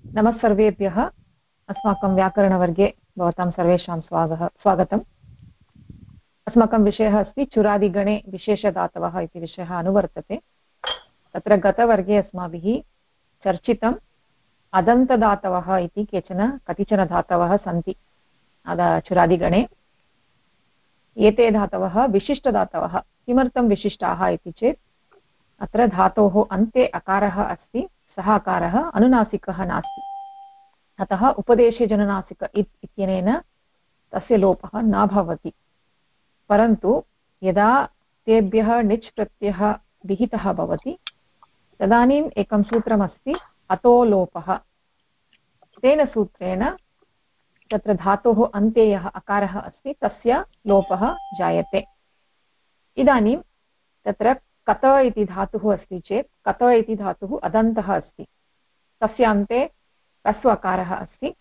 नमः सर्वेभ्यः। अस्माकं व्याकरणवर्गे भवतां सर्वेषां स्वागतम्। अस्माकं विषयः अस्ति चुरादिगणे विशेषधातवः इति विषयः अनुवर्तते। तत्र गतवर्गे अस्माभिः चर्चितम् अदन्तधातवः इति कतिचन धातवः सन्ति चुरादिगणे। एते धातवः विशिष्टधातवः। किमर्थं विशिष्टाः इति चेत् अत्र धातोः अन्ते अकारः अस्ति, सः अकारः अनुनासिकः नास्ति। अतः उपदेशे जननासिक इत्यनेन तस्य लोपः न भवति। परन्तु यदा तेभ्यः णिच् प्रत्ययः विहितः भवति तदानीम् एकं सूत्रमस्ति अतो लोपः। तेन सूत्रेण तत्र धातोः अन्ते यः अकारः अस्ति तस्य लोपः जायते। इदानीं तत्र कत इति धातुः अस्ति चेत् कत इति धातुः अदन्तः अस्ति, तस्य अन्ते ह्रस्व अकारः अस्ति।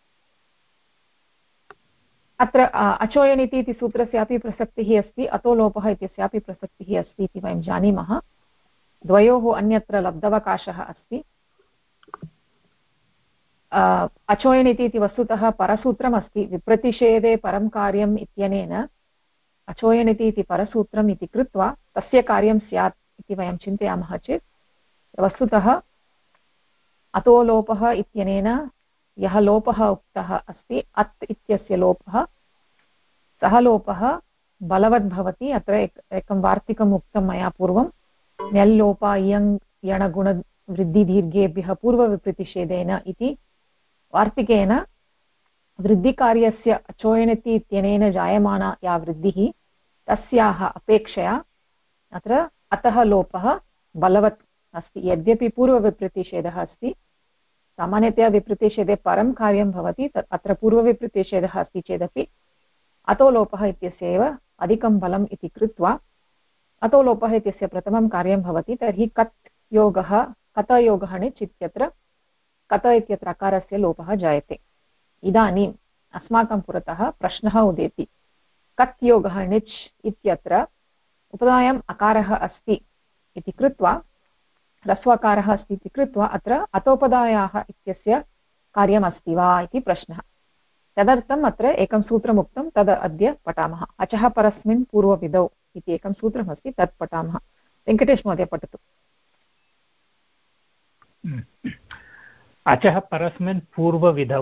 अत्र अचोयनिति इति सूत्रस्यापि प्रसक्तिः अस्ति, अतो लोपः इत्यस्यापि प्रसक्तिः अस्ति इति वयं जानीमः। द्वयोः अन्यत्र लब्धवकाशः अस्ति। अचोयनिति इति वस्तुतः परसूत्रमस्ति। विप्रतिषेधे परं कार्यम् इत्यनेन अचोयनिति इति परसूत्रम् इति कृत्वा तस्य कार्यं स्यात् इति वयं चिन्तयामः चेत् वस्तुतः अतो लोपः इत्यनेन यः लोपः उक्तः अस्ति अत् इत्यस्य लोपः, सः लोपः बलवत् भवति। अत्र एकं वार्तिकम् उक्तं मया पूर्वं, ण्यल्लोपा इयङ् यणगुणवृद्धिदीर्घेभ्यः पूर्वविप्रतिषेधेन इति वार्तिकेन वृद्धिकार्यस्य अचोयनिति इत्यनेन जायमाना या वृद्धिः तस्याः अपेक्षया अत्र अतः लोपः बलवत् अस्ति। यद्यपि पूर्वविप्रतिषेधः अस्ति, सामान्यतया विप्रतिषेधे परं कार्यं भवति, अत्र पूर्वविप्रतिषेधः अस्ति चेदपि अतो लोपः इत्यस्य एव अधिकं बलम् इति कृत्वा अतो लोपः इत्यस्य प्रथमं कार्यं भवति। तर्हि कतयोगः णिच् इत्यत्र कत इत्यत्र अकारस्य लोपः जायते। इदानीम् अस्माकं पुरतः प्रश्नः उदेति, कत् योगः णिच् इत्यत्र उपधायाम् अकारः अस्ति इति कृत्वा, ह्रस्वकारः अस्ति इति कृत्वा अत्र अतोपधायाः इत्यस्य कार्यमस्ति वा इति प्रश्नः। तदर्थम् अत्र एकं सूत्रमुक्तं, तद् अद्य पठामः। अचः परस्मिन् पूर्वविधौ इति एकं सूत्रमस्ति, तत् पठामः। वेङ्कटेश महोदय पठतु। अचः परस्मिन् पूर्वविधौ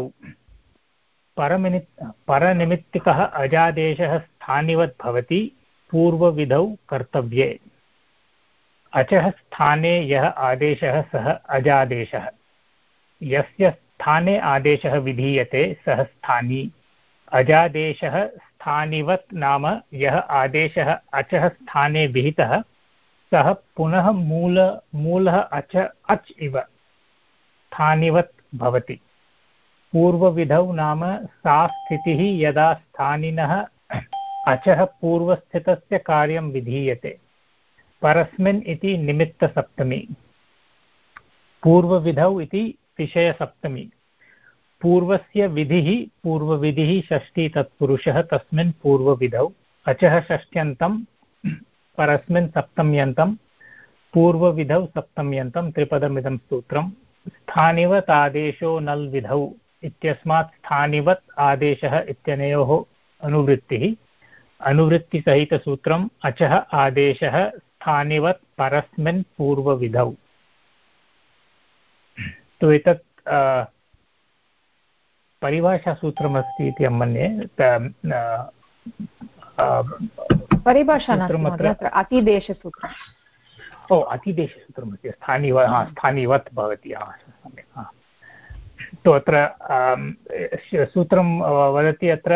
परनिमित्तिकः अजादेशः स्थानिवत् भवति पूर्वविधौ कर्तव्ये। अचः स्थाने यः आदेशः सः अजादेशः, यस्य स्थाने आदेशः विधीयते सः स्थानी। अजादेशः स्थानिवत् नाम यः आदेशः अचः स्थाने विहितः सः पुनः मूलः अच् इव स्थानिवत् भवति। पूर्वविधौ नाम सा स्थितिः यदा स्थानिनः अचः पूर्वस्थितस्य कार्यं विधीयते। परस्मिन् इति निमित्तसप्तमी, पूर्वविधौ इति विषयसप्तमी। पूर्वस्य विधिः पूर्वविधिः षष्ठी तत्पुरुषः तस्मिन् पूर्वविधौ। अचः षष्ट्यन्तं परस्मिन् सप्तम्यन्तं पूर्वविधौ सप्तम्यन्तं त्रिपदमिदं सूत्रम्। स्थानिवत् आदेशो नल् विधौ इत्यस्मात् स्थानिवत् आदेशः इत्यनयोः अनुवृत्तिः। अनुवृत्तिसहितसूत्रम् अचः आदेशः स्थानिवत् परस्मिन् पूर्वविधौ। तु एतत् परिभाषासूत्रमस्ति इति अहं मन्ये। परिभाषा नास्ति, अत्र अतिदेशसूत्रम्। ओ, अतिदेशसूत्रमस्ति। स्थानिवत् भवति। सम्यक्। तु अत्र सूत्रं वदति, अत्र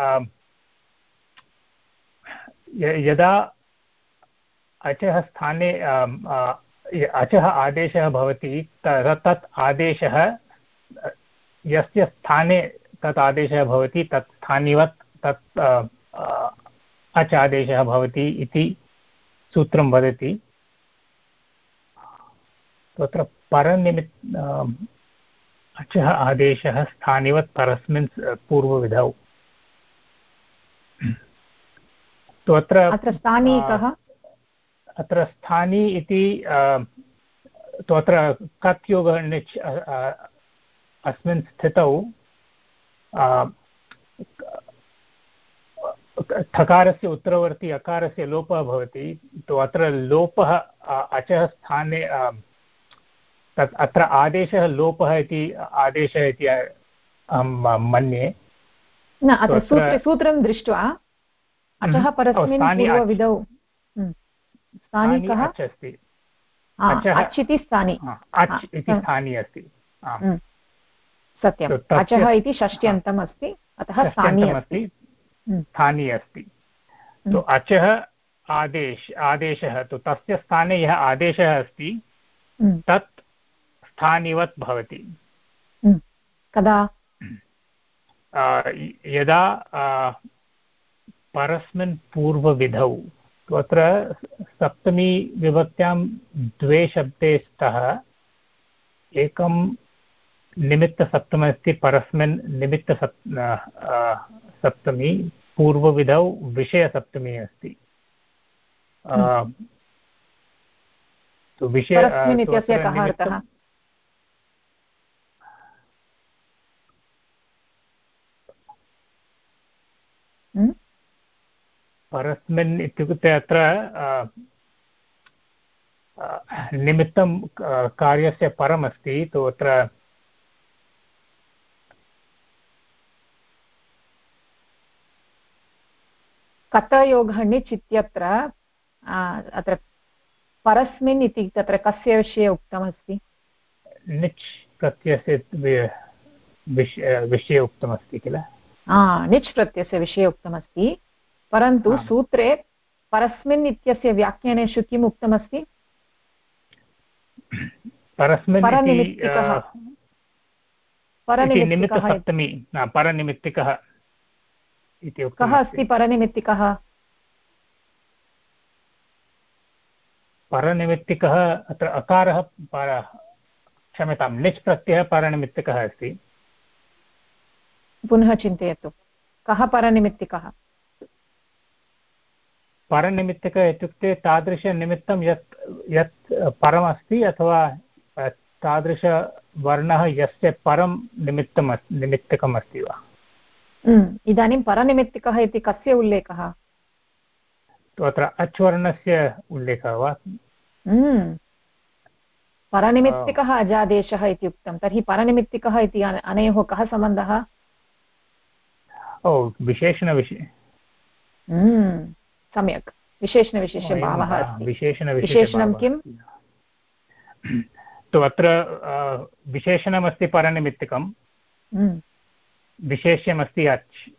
यदा अचः स्थाने अचः आदेशः भवति तत् आदेशः यस्य स्थाने तत् आदेशः भवति तत् स्थानिवत् तत् अच् आदेशः भवति इति सूत्रं वदति। तत्र अचः आदेशः स्थानिवत् परस्मिन् पूर्वविधौ। तो अत्र स्थानी कः? अत्र स्थानी इति तो अत्र कत् योगः णिच् अस्मिन् स्थितौ ठकारस्य उत्तरवर्ती अकारस्य लोपः भवति, तो अत्र लोपः अचः स्थाने तत् अत्र आदेशः लोपः इति आदेशः इति अहं मन्ये। न अत्र सूत्रं दृष्ट्वा अचः परस्मिन् पूर्वविधौ स्थानी कः अस्ति, अच् इति स्थानी, अच् इति स्थानी अस्ति, सत्यम्। अचः इति षष्ट्यन्तम् अस्ति, अतः स्थानी अस्ति, स्थानी अस्ति। तो अचः आदेशः, तो तस्य स्थाने यः आदेशः अस्ति तत् स्थानिवत् भवति। कदा? यदा परस्मिन् पूर्वविधौ, तो अत्र सप्तमी विभक्त्यां द्वे शब्दे स्तः, एकं निमित्तसप्तमी अस्ति, परस्मिन् सप्तमी, पूर्वविधौ विषयसप्तमी अस्ति। तो विषय इत्यस्य कः अर्थः? परस्मिन् इत्युक्ते अत्र निमित्तं कार्यस्य परमस्ति, तो अत्र कतयोगः णिच् इत्यत्र अत्र परस्मिन् इति तत्र कस्य विषये उक्तमस्ति? णिच् प्रत्ययस्य विषये उक्तमस्ति किल? णिच् प्रत्ययस्य विषये उक्तमस्ति, परन्तु सूत्रे परस्मिन् इत्यस्य व्याख्यानेषु किम् उक्तमस्ति? परनिमित्तिकः इति उक्तमस्ति। कः अस्ति परनिमित्तिकः? परनिमित्तिकः अत्र अकारः, क्षम्यतां, णिच् प्रत्ययः परनिमित्तिकः अस्ति। पुनः चिन्तयतु, कः परनिमित्तिकः? परनिमित्तिकः इत्युक्ते तादृशनिमित्तं यत् परमस्ति, अथवा तादृशवर्णः यस्य परं निमित्तकम् अस्ति वा। इदानीं परनिमित्तिकः इति कस्य उल्लेखः? तो अत्र अच् वर्णस्य उल्लेखः वा? परनिमित्तिकः अजादेशः इति उक्तं, तर्हि परनिमित्तिकः इति अनयोः कः सम्बन्धः? विशेषणविषये। सम्यक्, विशेषणविशेषभावः अस्ति। विशेषणं किम्? तो अत्र विशेषणमस्ति परनिमित्तिकं, विशेष्यमस्ति अच्।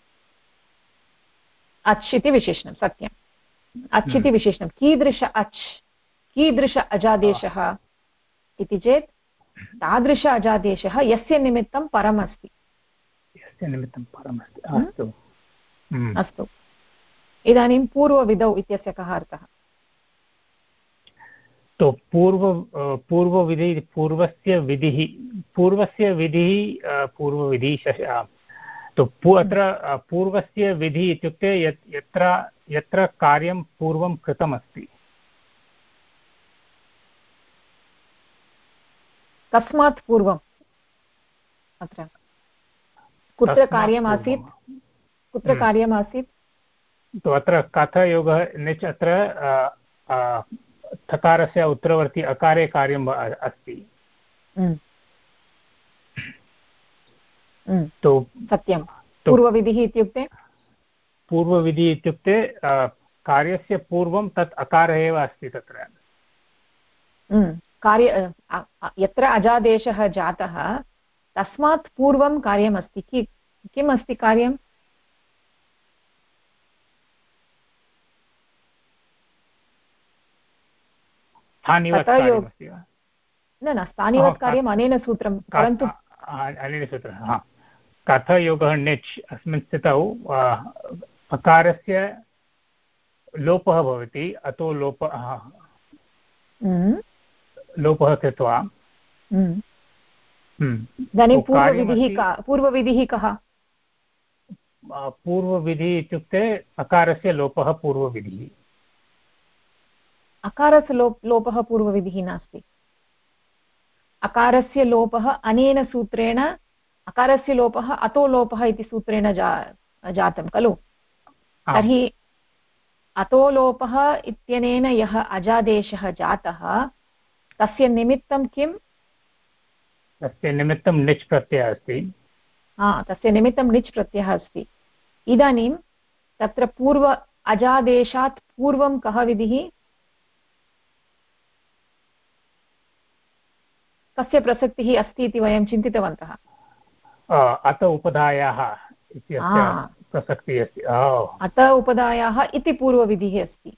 अच् इति विशेषणं, सत्यम्। अच् इति विशेषणं कीदृश अच्, कीदृश अजादेशः इति चेत् तादृश अजादेशः यस्य निमित्तं परम् अस्ति। यस्य निमित्तं परम् अस्ति। अस्तु, इदानीं पूर्वविधौ इत्यस्य कः अर्थः? तो पूर्वविधि, पूर्वस्य विधिः तो अत्र पूर्वस्य विधिः इत्युक्ते यत्र कार्यं पूर्वं कृतमस्ति। कस्मात् पूर्वम्? अत्र कुत्र कार्यमासीत्? कुत्र कार्यमासीत्? तो अत्र कथयोगः णिच्, अत्र थकारस्य उत्तरवर्ती अकारे कार्यम् अस्ति। तो सत्यं। पूर्वविधिः इत्युक्ते? पूर्वविधिः इत्युक्ते कार्यस्य पूर्वं तत् अकारः एव अस्ति तत्र। यत्र अजादेशः जातः तस्मात् पूर्वं कार्यमस्ति। किम् अस्ति कार्यं? न, स्थानिवत् कार्यम् अनेन सूत्रं, परन्तु अनेन सूत्रं कथयोगः णिच्, अस्मिन् स्थितौ अकारस्य लोपः भवति, अतो लोपः कृत्वा। इदानीं पूर्वविधिः कः? पूर्वविधिः इत्युक्ते अकारस्य लोपः पूर्वविधिः। अकारस्य लोपः पूर्वविधिः नास्ति। अकारस्य लोपः अनेन सूत्रेण अकारस्य लोपः अतो लोपः इति सूत्रेण जातं खलु। तर्हि अतो लोपः इत्यनेन यः अजादेशः जातः तस्य निमित्तं किम्? तस्य निमित्तं निच् प्रत्ययः अस्ति। तस्य निमित्तं निच् प्रत्ययः अस्ति। इदानीं तत्र पूर्व अजादेशात् पूर्वं कः विधिः? कस्य प्रसक्तिः अस्ति इति वयं चिन्तितवन्तः। अत उपधायाः इत्यस्य प्रसक्तिः अस्ति। अत उपधायाः इति पूर्वविधिः अस्ति।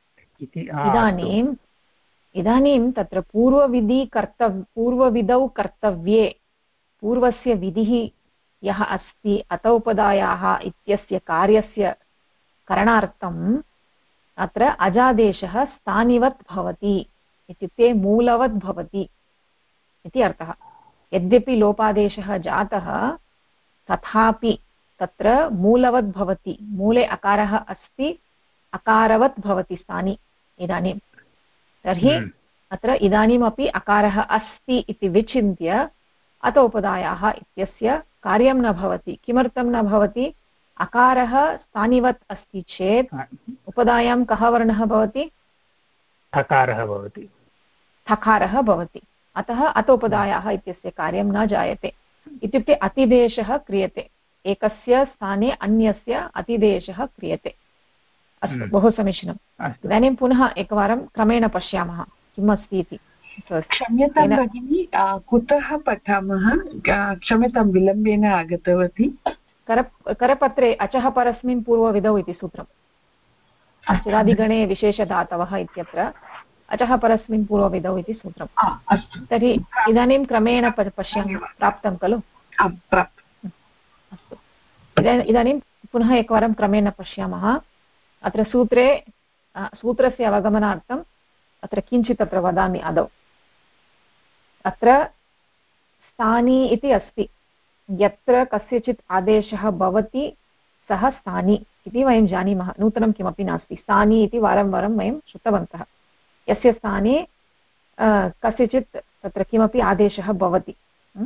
इदानीं तत्र पूर्वविधौ कर्तव्ये पूर्वस्य विधिः यः अस्ति अत उपधायाः इत्यस्य कार्यस्य करणार्थम् अत्र अजादेशः स्थानिवत् भवति, इत्युक्ते मूलवत् भवति इति अर्थः। यद्यपि लोपादेशः जातः तथापि तत्र मूलवत् भवति, मूले अकारः अस्ति, अकारवत् भवति स्थानि। इदानीं तर्हि अत्र इदानीमपि अकारः अस्ति इति विचिन्त्य अत उपधायाः इत्यस्य कार्यं न भवति। किमर्थं न भवति? अकारः स्थानिवत् अस्ति चेत् उपधायां कः वर्णः भवति? थकारः भवति। थकारः भवति। अतः अत उपधायाः इत्यस्य कार्यं न जायते। इत्युक्ते अतिदेशः क्रियते, एकस्य स्थाने अन्यस्य अतिदेशः क्रियते। अस्तु, बहु समीचीनम्। इदानीं पुनः एकवारं क्रमेण पश्यामः किम् अस्ति इति। क्षम्यतां भगिनी, कुतः पठामः? क्षम्यतां, विलम्बेन आगतवती। करपत्रे अचः परस्मिन् पूर्वविधौ इति सूत्रम्। चिरादिगणे विशेषधातवः इत्यत्र अचः परस्मिन् पूर्वविधौ इति सूत्रम्। तर्हि इदानीं क्रमेण पश्यामः। प्राप्तं खलु? अस्तु, इदानीं पुनः एकवारं क्रमेण पश्यामः। अत्र सूत्रस्य अवगमनार्थम् अत्र किञ्चित् अत्र वदामि आदौ। अत्र स्थानी इति अस्ति। यत्र कस्यचित् आदेशः भवति सः स्थानी इति वयं जानीमः, नूतनं किमपि नास्ति। स्थानी इति वारं वारं वयं श्रुतवन्तः। यस्य स्थाने कस्यचित् तत्र किमपि आदेशः भवति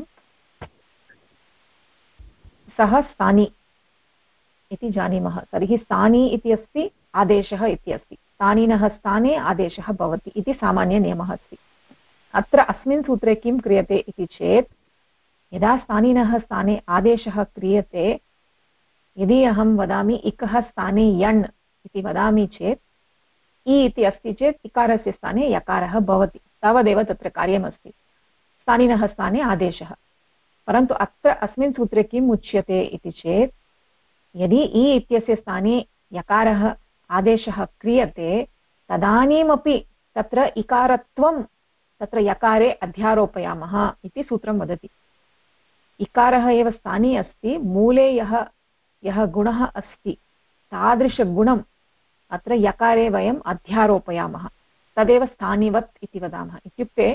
सः स्थानी इति जानीमः। तर्हि स्थानी इति अस्ति, आदेशः इति अस्ति। स्थानिनः स्थाने आदेशः भवति इति सामान्यनियमः अस्ति। अत्र अस्मिन् सूत्रे किं क्रियते इति चेत्, यदा स्थानिनः स्थाने आदेशः क्रियते, यदि अहं वदामि इकः स्थाने यण् इति वदामि चेत् इ इति अस्ति चेत् इकारस्य स्थाने यकारः भवति, तावदेव तत्र कार्यमस्ति। स्थानिनः स्थाने आदेशः। परन्तु अत्र अस्मिन् सूत्रे किम् उच्यते इति चेत्, यदि इ इत्यस्य स्थाने यकारः आदेशः क्रियते तदानीमपि तत्र इकारत्वं तत्र यकारे अध्यारोपयामः इति सूत्रं वदति। इकारः एव स्थाने अस्ति, मूले यः गुणः अस्ति तादृशगुणम् अत्र यकारे वयम् अध्यारोपयामः, तदेव स्थानिवत् इति वदामः। इत्युक्ते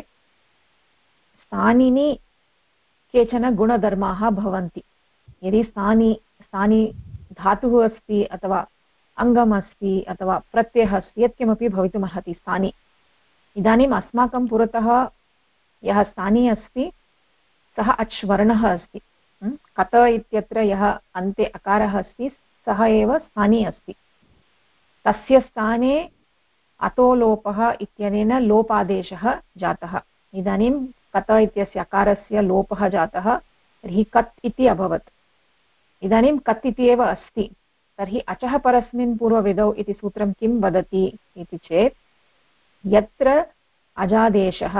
स्थानिनि केचन गुणधर्माः भवन्ति। यदि स्थानी धातुः अस्ति अथवा अङ्गम् अस्ति अथवा प्रत्ययः अस्ति, यत्किमपि भवितुमर्हति स्थानी। इदानीम् अस्माकं पुरतः यः स्थानी अस्ति सः अच् वर्णः अस्ति। कत इत्यत्र यः अन्ते अकारः अस्ति सः एव स्थानी अस्ति। तस्य स्थाने अतो लोपः इत्यनेन लोपादेशः जातः। इदानीं कत इत्यस्य अकारस्य लोपः जातः, तर्हि कत् इति अभवत्। इदानीं कत् इति एव अस्ति। तर्हि अचः परस्मिन् पूर्वविधौ इति सूत्रं किं वदति इति चेत्, यत्र अजादेशः,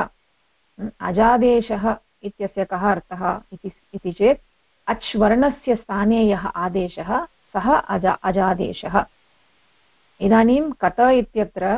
अजादेशः इत्यस्य कः अर्थः इति चेत् अच् वर्णस्य स्थाने यः आदेशः सः अजादेशः। इदानीं कत इत्यत्र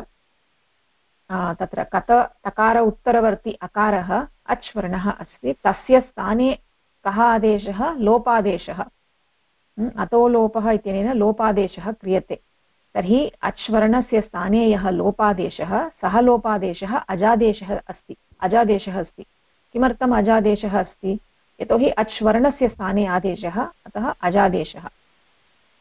तत्र कत तकार उत्तरवर्ती अकारः अच् वर्णः अस्ति, तस्य स्थाने कः आदेशः? लोपादेशः। अतो लोपः इत्यनेन लोपादेशः क्रियते। तर्हि अच् वर्णस्य स्थाने यः लोपादेशः सः लोपादेशः अजादेशः अस्ति। किमर्थम् अजादेशः अस्ति? यतोहि अच् वर्णस्य स्थाने आदेशः, अतः अजादेशः।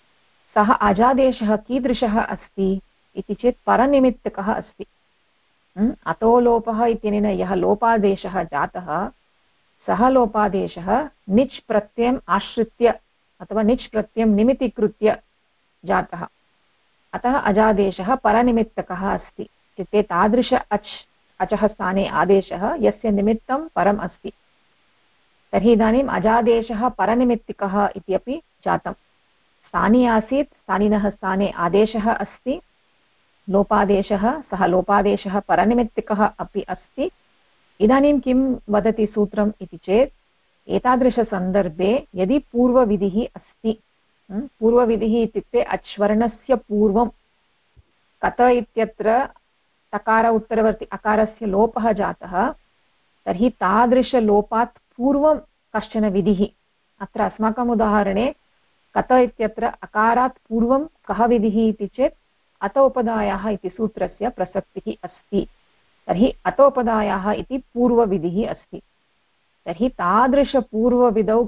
सः अजादेशः कीदृशः अस्ति इति चेत् परनिमित्तकः अस्ति। अतो लोपः इत्यनेन यः लोपादेशः जातः सः लोपादेशः निच् प्रत्ययम् आश्रित्य अथवा निच् प्रत्ययं निमित्तीकृत्य जातः। अतः अजादेशः परनिमित्तकः अस्ति। इत्युक्ते तादृश अचः स्थाने आदेशः यस्य निमित्तं परम् अस्ति। तर्हि इदानीम् अजादेशः परनिमित्तिकः इति अपि जातं। स्थानी आसीत्, स्थानिनः स्थाने आदेशः अस्ति, लोपादेशः, सः लोपादेशः परनिमित्तिकः अपि अस्ति। इदानीं किं वदति सूत्रम् इति चेत् एतादृशसन्दर्भे यदि पूर्वविधिः अस्ति, पूर्वविधिः इत्युक्ते अच्वर्णस्य पूर्वं कत इत्यत्र तकार उत्तरवर्ति अकारस्य लोपः जातः, तर्हि तादृशलोपात् पूर्वं कश्चन विधिः। अत्र अस्माकम् उदाहरणे कत इत्यत्र अकारात् पूर्वं कः विधिः इति चेत् अतोपदायाः इति सूत्रस्य प्रसक्तिः अस्ति। तर्हि अतोपदायाः इति पूर्वविधिः अस्ति। तर्हि तादृशपूर्वविधौ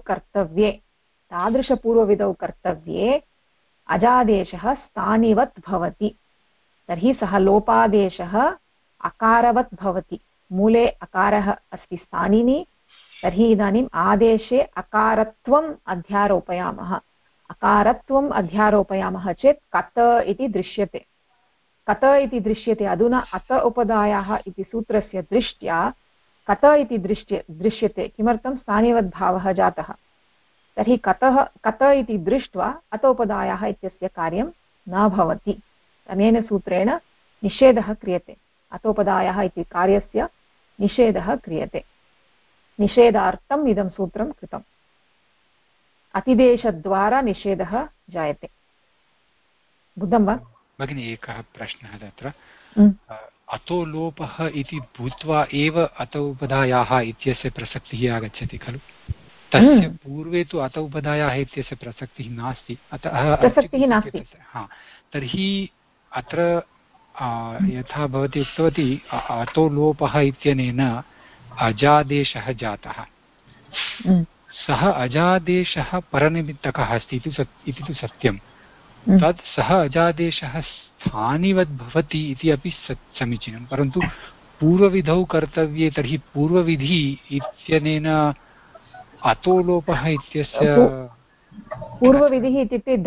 कर्तव्ये अजादेशः स्थानिवत् भवति। तर्हि सः लोपादेशः अकारवत् भवति। मूले अकारः अस्ति स्थानिनि, तर्हि इदानीम् आदेशे अकारत्वम् अध्यारोपयामः। अकारत्वम् अध्यारोपयामः चेत् कत इति दृश्यते। कत इति दृश्यते। अधुना अत उपदायाः इति सूत्रस्य दृष्ट्या कत इति दृश्यते। किमर्थं? स्थानिवद्भावः जातः। तर्हि कत इति दृष्ट्वा अतोपदायाः इत्यस्य कार्यं न भवति। अनेन सूत्रेण निषेधः क्रियते। अतोपदायाः इति कार्यस्य निषेधः क्रियते। निषेधार्थम् इदं सूत्रं कृतम्। अतिदेशद्वारा निषेधः जायते। बुद्धं वा? भगिनी, एकः प्रश्नः तत्र। अतो लोपः इति भूत्वा एव अतोपदायाः इत्यस्य प्रसक्तिः आगच्छति खलु? तस्य पूर्वे तु अतोपदायाः इत्यस्य प्रसक्तिः नास्ति। अतः प्रसक्तिः नास्ति। तर्हि अत्र यथा भवती उक्तवती अतो लोपः इत्यनेन अजादेशः जातः। सः अजादेशः परनिमित्तकः अस्ति इति तु सत्यं। तत् सः अजादेशः स्थानिवद् भवति इति अपि समीचीनं, परन्तु पूर्वविधौ कर्तव्ये तर्हि पूर्वविधि इत्यनेन अतो लोपः इत्यस्य पूर्वविधिः इत्युक्ते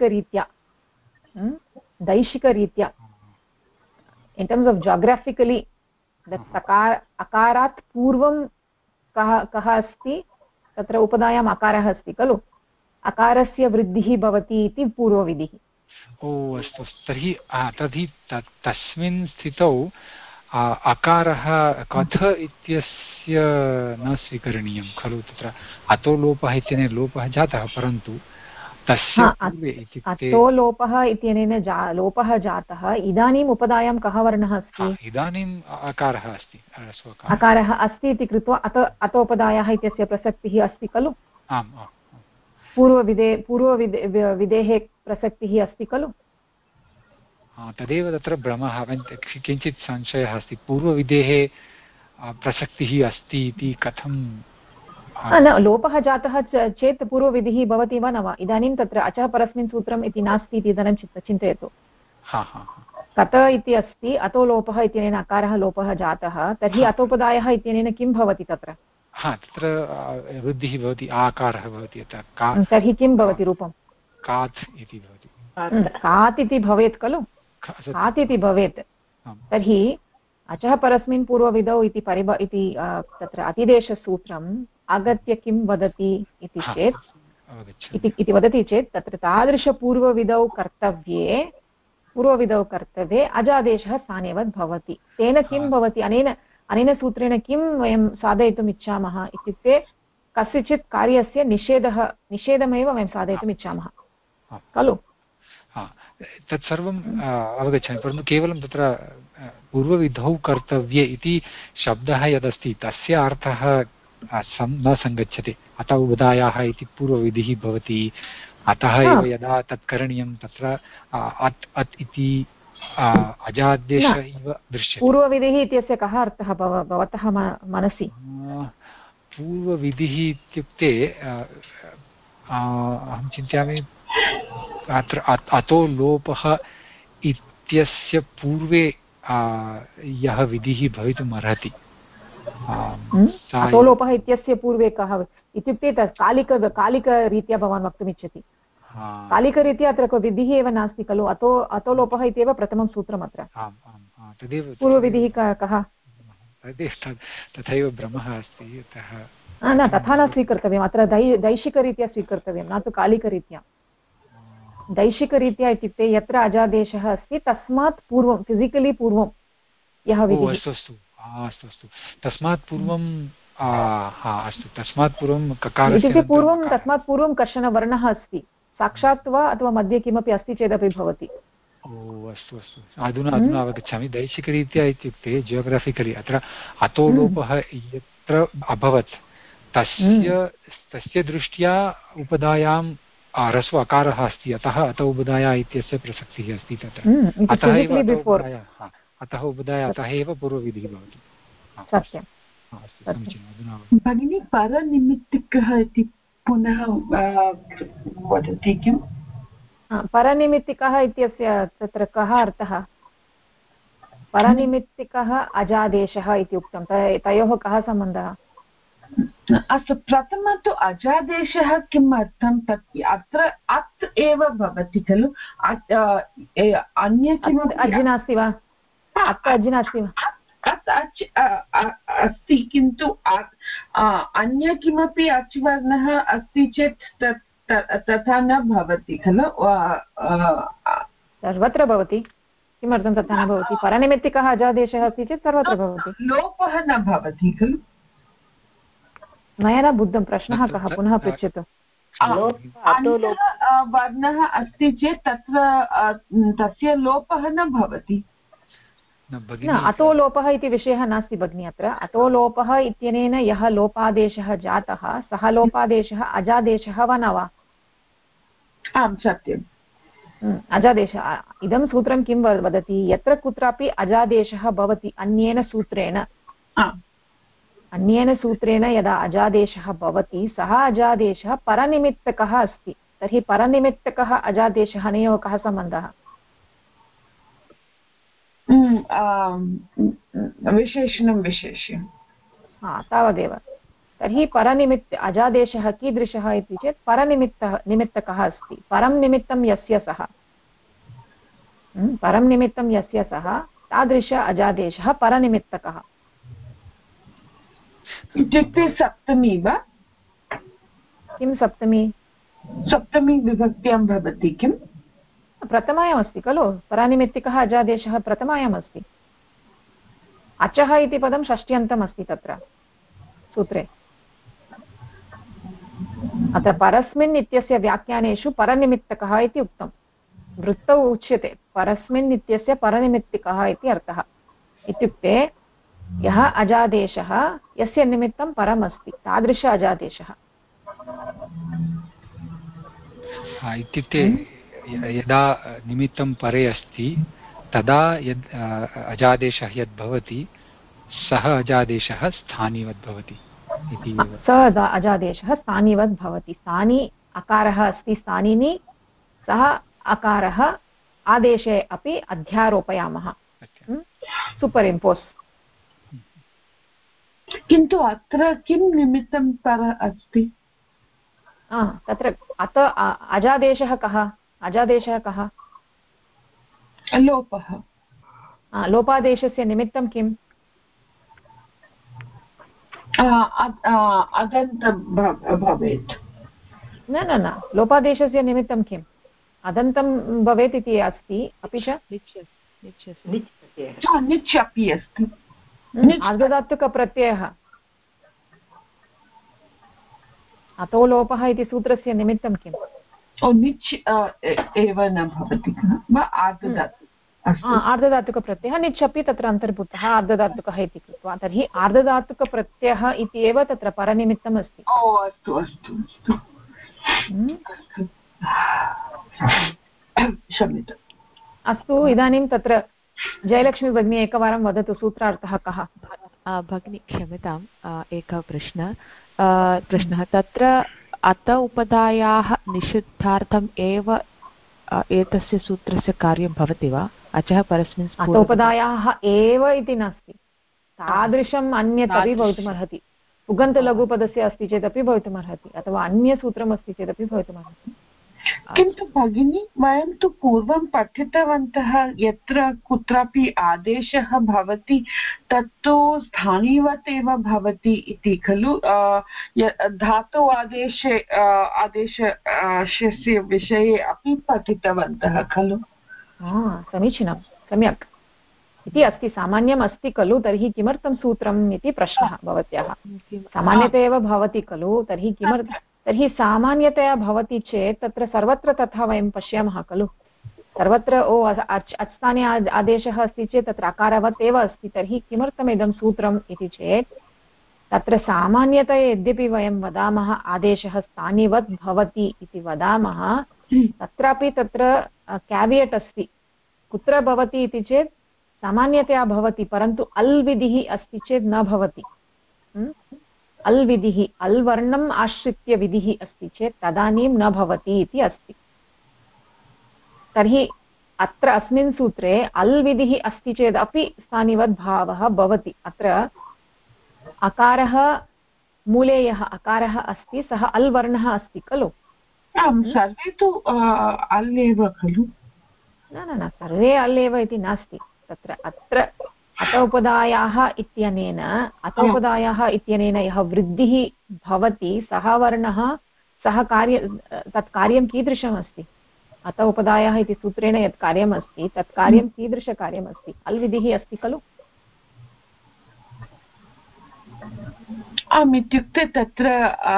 दैशिकरीत्या in terms of geographically अकारात् पूर्वं कः अस्ति, तत्र उपदायाम् अकारः अस्ति खलु, अकारस्य वृद्धिः भवति इति पूर्वविधिः। ओ अस्तु, तर्हि तस्मिन् स्थितौ अकारः कथ इत्यस्य न स्वीकरणीयं खलु। तत्र अतो लोपः इत्यनेन लोपः जातः, परन्तु तस्य पूर्वे इत्युक्ते अतो लोपः इत्यनेन लोपः जातः। इदानीम् उपदायां कः वर्णः अस्ति? इदानीम् अकारः अस्ति। अकारः अस्ति इति कृत्वा अतोपदायाः इत्यस्य प्रसक्तिः अस्ति खलु। आम्, पूर्वविधेः प्रसक्तिः अस्ति खलु। तदेव तत्र भ्रमः, किञ्चित् संशयः अस्ति। पूर्वविधेः प्रसक्तिः अस्ति इति कथं? न, लोपः जातः चेत् पूर्वविधिः भवति वा न वा? इदानीं तत्र अचः परस्मिन् सूत्रम् इति नास्ति इति इदानीं चिन्तयतु। कत इति अस्ति, अतो लोपः इत्यनेन अकारः लोपः जातः, तर्हि अतोपदायः इत्यनेन किं भवति तत्र? तत्र वृद्धिः भवति, आकारः भवति। तर्हि किं भवति रूपं? कात् इति भवति। कात् इति भवेत् खलु, कात् इति भवेत्। तर्हि अचः परस्मिन् पूर्वविधौ इति तत्र अतिदेशसूत्रम् आगत्य किं वदति इति चेत् इति वदति चेत् तत्र तादृशपूर्वविधौ कर्तव्ये अजादेशः स्थानेवद् भवति। तेन किं भवति? अनेन सूत्रेण किं वयं साधयितुम् इच्छामः इत्युक्ते कस्यचित् कार्यस्य निषेधमेव वयं साधयितुम् इच्छामः खलु। तत्सर्वम् अवगच्छामि, परन्तु केवलं तत्र पूर्वविधौ कर्तव्ये इति शब्दः यदस्ति तस्य अर्थः न सङ्गच्छति। अतः उदायाः इति पूर्वविधिः भवति, अतः एव यदा तत् करणीयं तत्र अत् इति अजादेश इव दृश्यते। पूर्वविधिः इत्यस्य कः अर्थः भवतः मनसि? पूर्वविधिः इत्युक्ते अहं चिन्तयामि अत्र अतो लोपः इत्यस्य पूर्वे यः विधिः भवितुम् अर्हति। अतो लोपः इत्यस्य पूर्वे कः इत्युक्ते तत् कालिकरीत्या भवान् वक्तुमिच्छति। कालिकरीत्या अत्र विधिः एव नास्ति खलु, अतो लोपः इत्येव प्रथमं सूत्रम् अत्र। पूर्वविधिः कः? तथैव भ्रमः अस्ति, अतः न तथा न स्वीकर्तव्यम्, अत्र दैशिकरीत्या स्वीकर्तव्यं, न तु कालिकरीत्या। दैशिकरीत्या इत्युक्ते यत्र अजादेशः अस्ति तस्मात् पूर्वं, फिसिकलि पूर्वं यः विधिः। अस्तु तस्मात् पूर्वं अस्तु तस्मात् पूर्वं ककारस्य इत्युक्ते पूर्वं तस्मात् पूर्वं कश्चन वर्णः अस्ति, साक्षात् वा अथवा मध्ये किमपि अस्ति चेदपि भवति। अस्तु अधुना अवगच्छामि। दैशिकरीत्या इत्युक्ते जियोग्राफिकलि अत्र अतो लोपः यत्र अभवत् तस्य दृष्ट्या उपधायां ह्रस्व अकारः अस्ति, अतः अत उपधाया इत्यस्य प्रसक्तिः अस्ति तत्र। अतः उपधाया अतः एव पूर्वविधिः भवति। सत्यं। भगिनी परनिमित्तिकः इति पुनः वदति किम्? परनिमित्तिकः इत्यस्य तत्र कः अर्थः? परनिमित्तिकः अजादेशः इति उक्तं, तयोः कः सम्बन्धः? अस्तु, प्रथमं तु अजादेशः किम् अर्थं? तत् अत्र अत् एव भवति खलु, अन्य किमपि अज् नास्ति वा? अस्ति, किन्तु अन्य किमपि अच् वर्णः अस्ति चेत् तथा न भवति खलु। सर्वत्र भवति। किमर्थं तथा न भवति? परनिमित्तिकः अजादेशः अस्ति चेत् सर्वत्र भवति। लोपः न भवति खलु। मया न बुद्धं, प्रश्नः कः? पुनः पृच्छतु। वर्णः अस्ति चेत् तत्र तस्य लोपः न भवति। न, अतो लोपः इति विषयः नास्ति भगिनि अत्र। अतो लोपः इत्यनेन यः लोपादेशः जातः सः लोपादेशः अजादेशः वा न वा? आम्, सत्यम्। अजादेशः। इदं सूत्रं किं वदति? यत्र कुत्रापि अजादेशः भवति अन्येन सूत्रेण यदा अजादेशः भवति सः अजादेशः परनिमित्तकः अस्ति। तर्हि परनिमित्तकः अजादेशः अनयोः कः सम्बन्धः? विशेषणं विशेष्यं। तावदेव। तर्हि अजादेशः कीदृशः इति चेत् निमित्तकः अस्ति। परं निमित्तं यस्य सः तादृश अजादेशः परनिमित्तकः। इत्युक्ते सप्तमी वा? किं सप्तमी? सप्तमी विभक्त्यां भवति किम्? प्रथमायाम् अस्ति खलु। परनिमित्तिकः अजादेशः प्रथमायाम् अस्ति। अचः इति पदं षष्ट्यन्तम् अस्ति तत्र सूत्रे। अत्र परस्मिन् इत्यस्य व्याख्यानेषु परनिमित्तकः इति उक्तं। वृत्तौ उच्यते परस्मिन् इत्यस्य परनिमित्तिकः इति अर्थः। इत्युक्ते यः अजादेशः यस्य निमित्तं परम् अस्ति तादृश अजादेशः। इत्युक्ते यदा निमित्तं परे अस्ति तदा यद् अजादेशः यद् भवति सः अजादेशः स्थानीवद् भवति इति। सः अजादेशः स्थानीवद् भवति। स्थानी अकारः अस्ति स्थानिनि, सः अकारः आदेशे अपि अध्यारोपयामः, सुपर् इम्पोस्। किन्तु अत्र किं निमित्तं पर अस्ति? तत्र अजादेशः कः? अजादेशः कः? लोपः। लोपादेशस्य निमित्तं किम्? अदन्तं भवेत्। न, लोपादेशस्य निमित्तं किम्? अदन्तं भवेत् इति अस्ति, अपि च निच् अपि अस्ति। आर्धधातुकप्रत्ययः। अतो लोपः इति सूत्रस्य निमित्तं किम्? निच् एव न भवति वा? आर्धधातुकप्रत्ययः निच् अपि तत्र अन्तर्भूतः आर्धधातुकः इति कृत्वा। तर्हि आर्धधातुकप्रत्ययः इति एव तत्र परनिमित्तम् अस्ति। अस्तु क्षम्यताम्। अस्तु, इदानीं तत्र जयलक्ष्मी भगिनी एकवारं वदतु सूत्रार्थः कः? भगिनी क्षम्यताम्, एकः प्रश्नः तत्र अत उपधायाः निषिद्धार्थम् एव एतस्य सूत्रस्य कार्यं भवति वा? अचः परस्मिन् अतोपदायाः एव इति नास्ति, तादृशम् अन्यत् अपि भवितुमर्हति। पुगन्तलघुपदस्य अस्ति चेदपि भवितुमर्हति, अथवा अन्यसूत्रमस्ति चेदपि भवितुमर्हति। किन्तु भगिनी, वयं तु पूर्वं पठितवन्तः यत्र कुत्रापि आदेशः भवति तत्तु स्थानिवत् एव भवति इति खलु। धातु आदेशस्य विषये अपि पठितवन्तः खलु। समीचीनं, सम्यक् इति अस्ति, सामान्यम् अस्ति खलु, तर्हि किमर्थं सूत्रम् इति प्रश्नः भवत्याः। सामान्यतया एव भवति खलु, तर्हि किमर्थं, तर्हि सामान्यतया भवति चेत् तत्र सर्वत्र तथा वयं पश्यामः खलु, सर्वत्र अच्स्थाने आदेशः अस्ति चेत् तत्र अकारवत् एव अस्ति, तर्हि किमर्थम् इदं सूत्रम् इति चेत् तत्र सामान्यतया यद्यपि वयं वदामः आदेशः स्थानिवत् भवति इति वदामः, तत्रापि तत्र केवियट् अस्ति, कुत्र भवति इति चेत् सामान्यतया भवति, परन्तु अल् विधिः अस्ति चेत् न भवति। अल् विधिः, अल् वर्णम् आश्रित्य विधिः अस्ति चेत् तदानीं न भवति इति अस्ति। तर्हि अत्र अस्मिन् सूत्रे अल् विधिः अस्ति चेदपि स्थानिवद् भावः भवति। अत्र अकारः, मूले यः अकारः अस्ति सः अल् वर्णः अस्ति खलु। सर्वे तु अल् एव खलु। न, सर्वे अल् एव इति नास्ति तत्र। अत्र अतोपदायाः इत्यनेन यः वृद्धिः भवति सः वर्णः, सः तत् कार्यं कीदृशमस्ति, अतोपदायः इति सूत्रेण यत् कार्यम् अस्ति तत् कार्यं कीदृशकार्यम् अस्ति, अल् विधिः अस्ति खलु। आम्, इत्युक्ते तत्र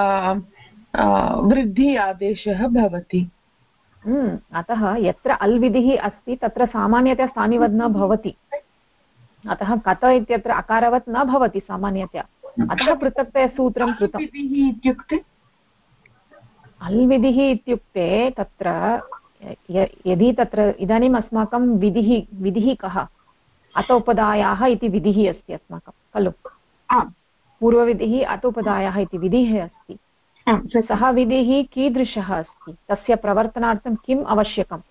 वृद्धि आदेशः भवति। अतः यत्र अल् विधिः अस्ति तत्र सामान्यतया स्थानिवद् न भवति, अतः कत इत्यत्र अकारवत् न भवति सामान्यतया, अतः पृथक्तया सूत्रं कृतम्। इत्युक्ते अल् विधिः इत्युक्ते तत्र यदि तत्र इदानीम् अस्माकं विधिः कः, अतोपदायाः इति विधिः अस्ति अस्माकं खलु, पूर्वविधिः अतोपदायाः इति विधिः अस्ति। सः विधिः कीदृशः अस्ति, तस्य प्रवर्तनार्थं किम् आवश्यकम्?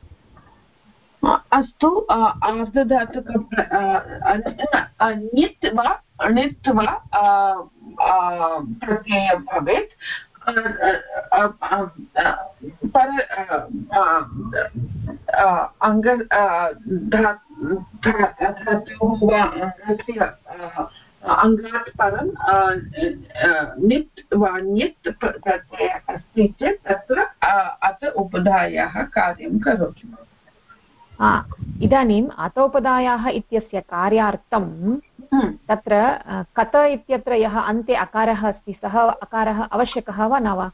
अस्तु, आर्धधातुक ञित् वा णित् वा प्रत्ययः भवेत्, धातुः वा अङ्गात् परं नित् वा ञित् प्रत्ययः अस्ति चेत् तत्र अत उपधायाः कार्यं करोति। इदानीम् अतोपदायाः इत्यस्य कार्यार्थं तत्र कत इत्यत्र यः अन्ते अकारः अस्ति सः अकारः आवश्यकः वा न वा?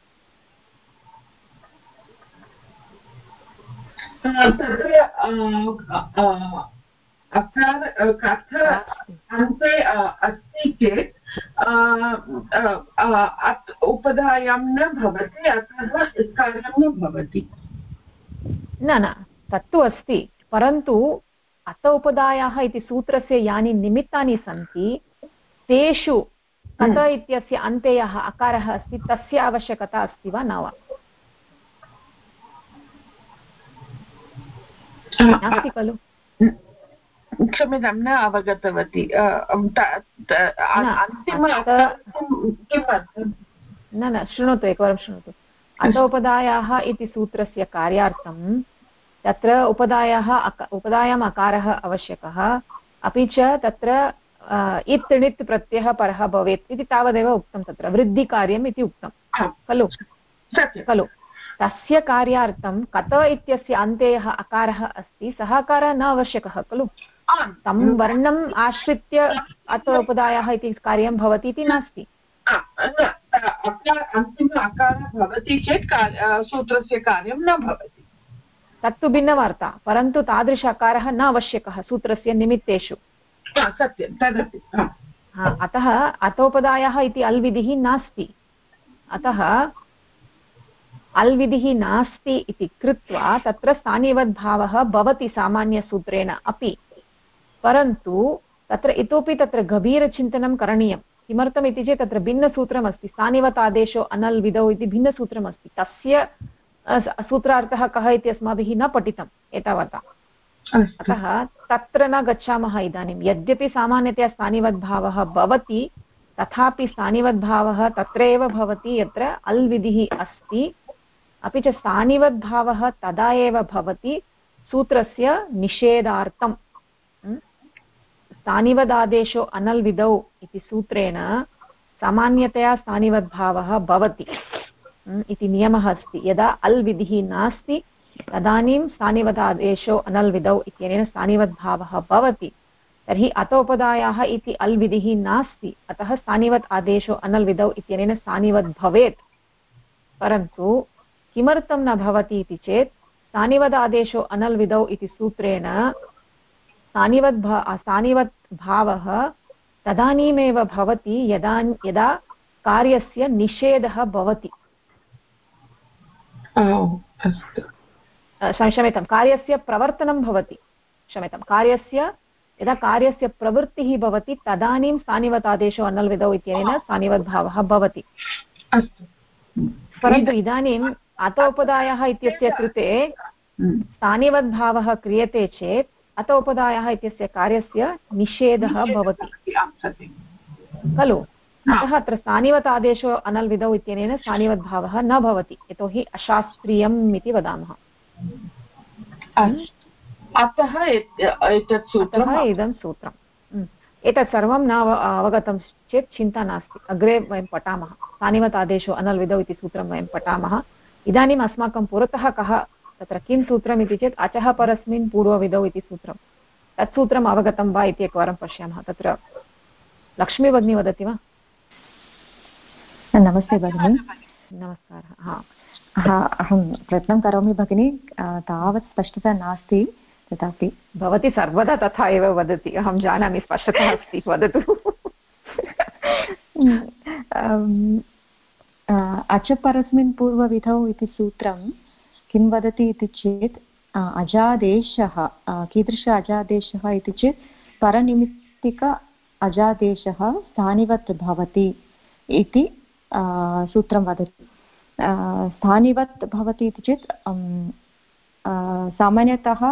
तत्र कथ अन्ते अस्ति चेत् उपधायां न भवति, अतः कार्यं न भवति। न, तत्तु अस्ति, परन्तु अत उपदायाः इति सूत्रस्य यानि निमित्तानि सन्ति तेषु कत इत्यस्य अन्ते यः अकारः अस्ति तस्य आवश्यकता अस्ति वा न वा? नास्ति खलु? क्षम्यतां, न अवगतवती। न, शृणोतु, एकवारं शृणोतु। अतोपदायाः इति सूत्रस्य कार्यार्थं तत्र उपदायाम् अकारः आवश्यकः, अपि च तत्र इत् णित् प्रत्ययः परः भवेत् इति तावदेव उक्तं, तत्र वृद्धिकार्यम् इति उक्तं खलु। तस्य कार्यार्थं कत इत्यस्य अन्ते यः अकारः अस्ति सः अकारः न आवश्यकः खलु, तं वर्णम् आश्रित्य अतोपदायाः इति कार्यं भवति इति नास्ति। अन्तिम अकारः भवति चेत् सूत्रस्य कार्यं न भवति, तत्तु भिन्नवार्ता, परन्तु तादृश अकारः न आवश्यकः सूत्रस्य निमित्तेषु। सत्यं, तदपि। अतः अतोपदायाः इति अल् विधिः नास्ति, अतः अल् विधिः नास्ति इति कृत्वा तत्र स्थानिवद्भावः भवति सामान्यसूत्रेण अपि, परन्तु तत्र इतोपि तत्र गभीरचिन्तनं करणीयं। किमर्थमिति चेत् तत्र भिन्नसूत्रमस्ति, स्थानिवत् आदेशो अनल् विधौ इति भिन्नसूत्रमस्ति, तस्य सूत्रार्थः कः इति अस्माभिः न पठितम् एतावता। अतः तत्र न गच्छामः इदानीं। यद्यपि सामान्यतया स्थानिवद्भावः भवति तथापि स्थानिवद्भावः तत्र एव भवति यत्र अल् विधिः अस्ति। अपि च स्थानिवद्भावः तदा एव भवति सूत्रस्य निषेधार्थं। स्थानिवदादेशो अनल् विधौ इति सूत्रेण सामान्यतया स्थानिवद्भावः भवति इति नियमः अस्ति। यदा अल् विधिः नास्ति तदानीं स्थानिवदादेशो अनल् विधौ इत्यनेन स्थानिवद्भावः भवति। तर्हि अतोपदायाः इति अल् विधिः नास्ति, अतः स्थानिवत् आदेशो अनल् विधौ इत्यनेन स्थानिवद् भवेत्। परन्तु किमर्थं न भवति इति चेत् स्थानिवदादेशो अनल् विधौ इति सूत्रेण स्थानिवत् भावः तदानीमेव भवति यदा कार्यस्य निषेधः भवति। क्षम्यतां, कार्यस्य प्रवर्तनं भवति। यदा कार्यस्य प्रवृत्तिः भवति तदानीं स्थानिवतादेशो अनल् विधौ इत्यनेन स्थानिवद्भावः भवति। परन्तु इदानीम् अतोपदायः इत्यस्य कृते स्थानिवद्भावः क्रियते चेत् अतोपदायः इत्यस्य कार्यस्य निषेधः भवति खलु। अतः अत्र स्थानिवतादेशो अनल् विधौ इत्यनेन स्थानिवद्भावः न भवति, यतोहि अशास्त्रीयम् इति वदामः। अतः इदं सूत्रम् एतत् सर्वं न अवगतं चेत् चिन्ता नास्ति, अग्रे वयं पठामः। स्थानिवतादेशो अनल् विधौ इति सूत्रं वयं पठामः। इदानीम् अस्माकं पुरतः कः तत्र किं सूत्रम् इति चेत् अचः परस्मिन् पूर्वविधौ इति सूत्रं। तत् सूत्रम् अवगतं वा इति एकवारं पश्यामः। तत्र लक्ष्मी भगिनी वदति वा? नमस्ते भगिनी। नमस्कारः। अहं प्रयत्नं करोमि भगिनी, तावत् स्पष्टता नास्ति, तथापि भवती सर्वदा तथा एव वदति, अहं जानामि स्पष्टता अस्ति, वदतु। अच परस्मिन् पूर्वविधौ इति सूत्रं किं वदति इति चेत् अजादेशः, कीदृश अजादेशः इति चेत् परनिमित्तिक अजादेशः स्थानिवत् भवति इति सूत्रं वदति। स्थानिवत् भवति इति चेत् सामान्यतः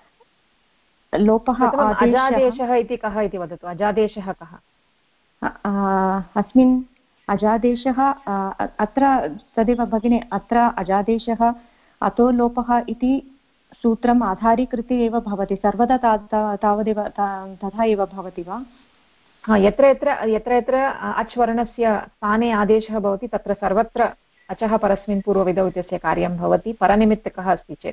लोपः अजादेशः इति कः इति वदतु। अजादेशः कः? अस्मिन् अजादेशः अत्र तदेव भगिनी, अत्र अजादेशः अतो लोपः इति सूत्रम् आधारीकृत्य एव भवति, सर्वदा तावदेव तथा एव भवति वा? यत्र यत्र अच् वर्णस्य स्थाने आदेशः भवति तत्र सर्वत्र अचः परस्मिन् पूर्वविधौ इत्यस्य कार्यं भवति, परनिमित्तकः अस्ति चेत्।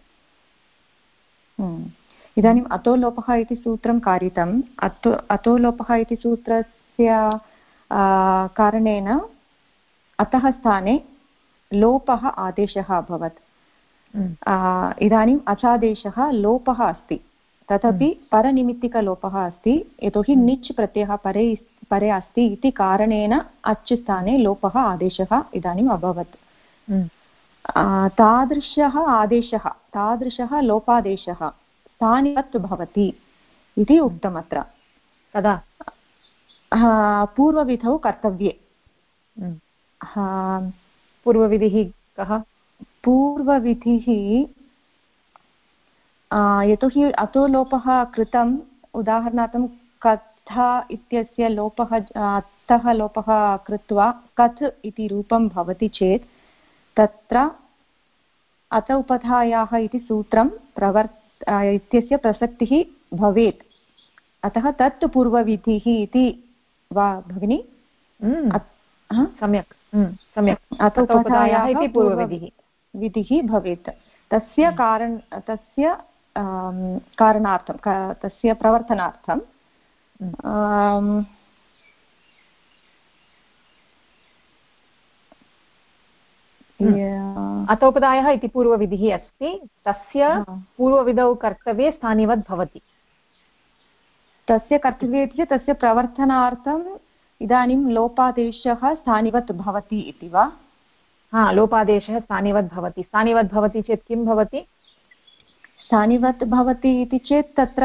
इदानीम् अतो लोपः इति सूत्रं कारितम्। अतो लोपः इति सूत्रस्य कारणेन अतः स्थाने लोपः आदेशः अभवत्। इदानीम् अचादेशः लोपः अस्ति, तदपि परनिमित्तिकलोपः अस्ति, यतोहि निच् प्रत्ययः परे अस्ति इति कारणेन अच् स्थाने लोपः आदेशः इदानीम् अभवत्। तादृशः आदेशः, तादृशः लोपादेशः स्थानिवत् भवति इति उक्तम् अत्र। कदा? पूर्वविधौ कर्तव्ये। पूर्वविधिः कः? पूर्वविधिः यतोहि अतो लोपः कृतम्, उदाहरणार्थं कथा इत्यस्य लोपः, अतः लोपः कृत्वा कथ् इति रूपं भवति चेत् तत्र अत उपधायाः इति सूत्रं इत्यस्य प्रसक्तिः भवेत्। अतः तत् पूर्वविधिः इति वा भगिनी? सम्यक् सम्यक्। अत उपधायाः इति पूर्वविधिः भवेत्। तस्य कारणार्थं, तस्य प्रवर्तनार्थं अतोपदायः इति पूर्वविधिः अस्ति, तस्य पूर्वविधौ कर्तव्ये स्थानिवद् भवति। तस्य कर्तव्ये इति चेत् तस्य प्रवर्तनार्थम् इदानीं लोपादेशः स्थानिवत् भवति इति वा? लोपादेशः स्थानिवद् भवति। स्थानिवद् भवति चेत् किं भवति? स्थानिवत् भवति इति चेत् तत्र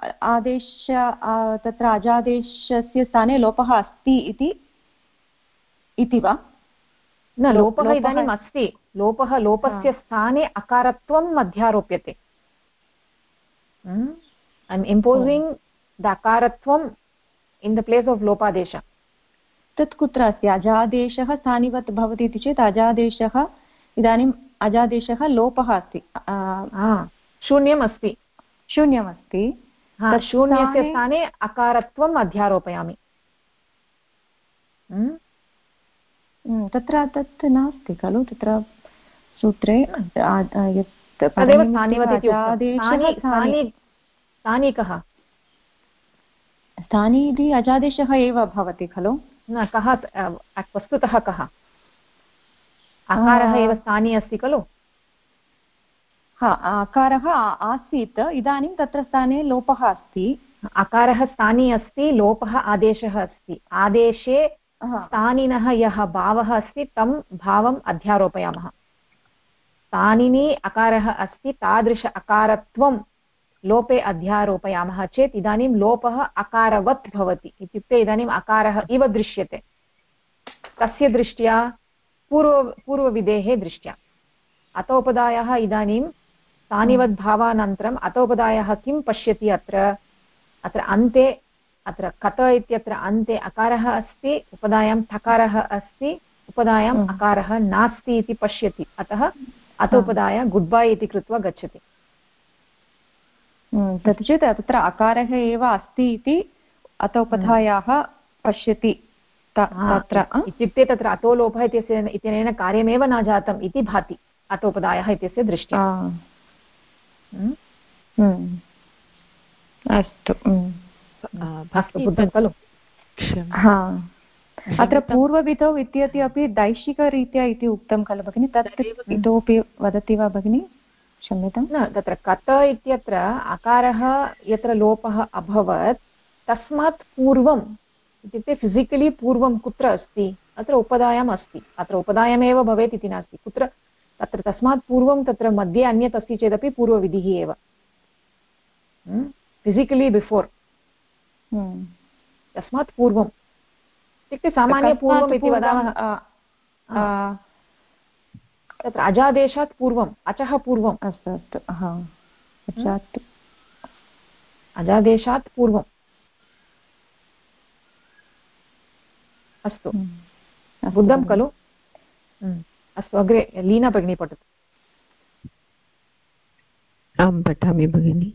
तत्र अजादेशस्य स्थाने लोपः अस्ति इति वा? न, लोपः इदानीम् अस्ति। लोपस्य स्थाने अकारत्वम् अध्यारोप्यते। ऐ एम् इम्पोसिङ्ग् द अकारत्वम् इन् द प्लेस् आफ् लोपादेश. तत् कुत्र अस्ति? अजादेशः स्थानिवत् भवति इति चेत् अजादेशः इदानीम् अजादेशः लोपः अस्ति. शून्यम् अस्ति. शून्यमस्ति. शून्यस्य स्थाने अकारत्वम् अध्यारोपयामि. तत्र तत् नास्ति खलु तत्र सूत्रे तदेव स्थानिवत् इति उक्तं. स्थानी कः? स्थानी इति अजादेशः एव भवति खलु. न कः वस्तुतः कः? अकारः एव स्थानी अस्ति खलु. अकारः आसीत् इदानीं तत्र स्थाने लोपः अस्ति. अकारः स्थानी अस्ति, लोपः आदेशः अस्ति. आदेशे स्थानिनः यः भावः अस्ति तं भावम् अध्यारोपयामः. स्थानिनि अकारः अस्ति, तादृश अकारत्वं लोपे अध्यारोपयामः चेत् इदानीं लोपः अकारवत् भवति. इत्युक्ते इदानीम् अकारः इव दृश्यते. कस्य दृष्ट्या? पूर्वविधेः दृष्ट्या. अतोपदायः इदानीं स्थानिवद्भावानन्तरम् अतोपदायः किं पश्यति? अत्र अन्ते, अत्र कत इत्यत्र अन्ते अकारः अस्ति, उपदायां ठकारः अस्ति, उपदायाम् अकारः नास्ति इति पश्यति. अतः अतोपदाय गुड् बाय् इति कृत्वा गच्छति. तत् चेत् तत्र अकारः एव अस्ति इति अतोपधायाः पश्यति. तत्र इत्युक्ते तत्र अतो लोपः इत्यनेन कार्यमेव न जातम् इति भाति अतोपदायः इत्यस्य दृष्ट्या. अस्तु खलु. अत्र पूर्वविधौ इत्यपि अपि दैशिकरीत्या इति उक्तं खलु भगिनि. तत् इतोपि वदति वा भगिनि? क्षम्यतां. न, तत्र कत इत्यत्र अकारः यत्र लोपः अभवत् तस्मात् पूर्वम् इत्युक्ते फिसिकलि पूर्वं कुत्र अस्ति? अत्र उपदायाम् अस्ति. अत्र उपदायमेव भवेत् इति नास्ति. कुत्र? तत्र तस्मात् पूर्वं तत्र मध्ये अन्यत् अस्ति चेदपि पूर्वविधिः एव. फिसिकलि बिफोर्, तस्मात् पूर्वम् इत्युक्ते सामान्यपूर्वम् इति वदामः. तत्र अजादेशात् पूर्वम्, अचः पूर्वम्. अस्तु अस्तु. अजादेशात् पूर्वम्. अस्तु, बुद्धं खलु. अस्तु, अग्रे लीना भगिनी पठतु. आं पठामि भगिनि.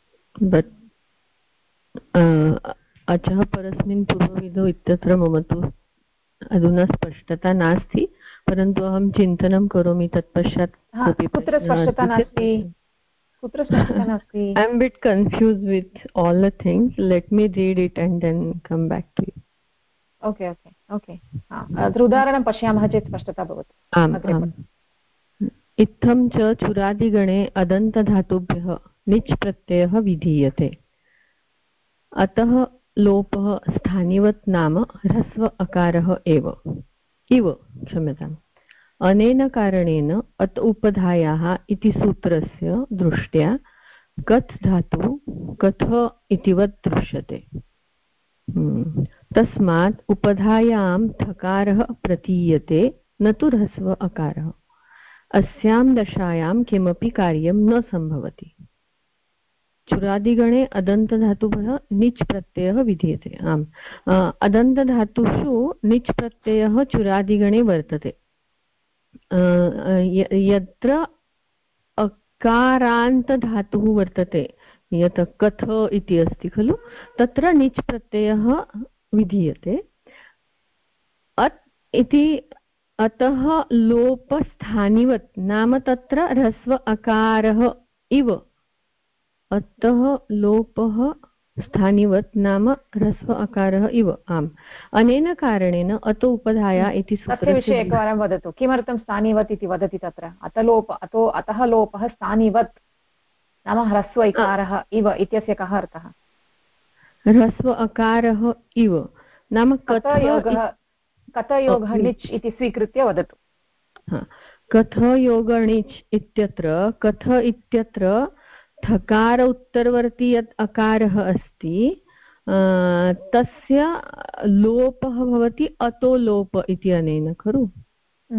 अचः परस्मिन् पूर्वविधौ इत्यत्र मम तु अधुना स्पष्टता नास्ति, परन्तु अहं चिन्तनं करोमि तत्पश्चात्. कुत्र स्पष्टता नास्ति? कुत्र स्पष्टता नास्ति? I am bit confuse with all the things. Let me read it and then come back to you. Okay okay okay. अत्र उदाहरणं पश्यामः चेत् स्पष्टता भवति. आम्. इत्थं च चुरादिगणे अदन्तधातुभ्यः निच् प्रत्ययः विधीयते. अतः लोपः स्थानिवत् नाम ह्रस्व अकारः एव. इव क्षम्यताम्. अनेन कारणेन अत उपधायाः इति सूत्रस्य दृष्ट्या कथ् धातु कथ इतिवत् दृश्यते. तस्मात् उपधायां थकारः प्रतीयते न तु ह्रस्व अकारः. अस्यां दशायां किमपि कार्यं न सम्भवति. चुरादिगणे अदन्तधातुभ्यः निच् प्रत्ययः विधीयते. आम्, अदन्तधातुषु निच् प्रत्ययः चुरादिगणे वर्तते. यत्र अकारान्तधातुः वर्तते, यत् कथ इति अस्ति खलु, तत्र निच् प्रत्ययः विधीयते. अतः लोपस्थानिवत् नाम तत्र ह्रस्व अकारः इव. अतः लोपः स्थानिवत् नाम ह्रस्व अकारः इव. आम्, अनेन कारणेन अतो उपधाया इति सूत्रस्य विषये एकवारं वदतु. किमर्थं स्थानिवत् इति वदति तत्र? अतः लोपः स्थानिवत् नाम ह्रस्व इकारः इव इत्यस्य कः अर्थः? ह्रस्व अकारः इव नाम कथयोगः निच् इति स्वीकृत्य वदतु. कथयोगणिच् इत्यत्र कथ इत्यत्र थकार उत्तरवर्ती यत् अकारः अस्ति तस्य लोपः भवति अतो लोप इति अनेन खलु.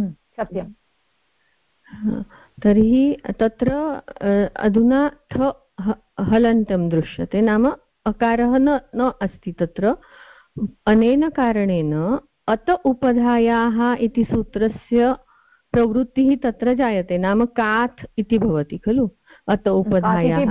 सत्यं. तर्हि तत्र अधुना थ हलन्तं दृश्यते, नाम अकारः न अस्ति तत्र। अनेन कारणेन अत उपधायाः इति सूत्रस्य प्रवृत्तिः तत्र जायते, नाम कात् इति भवति खलु। अत उपधायाः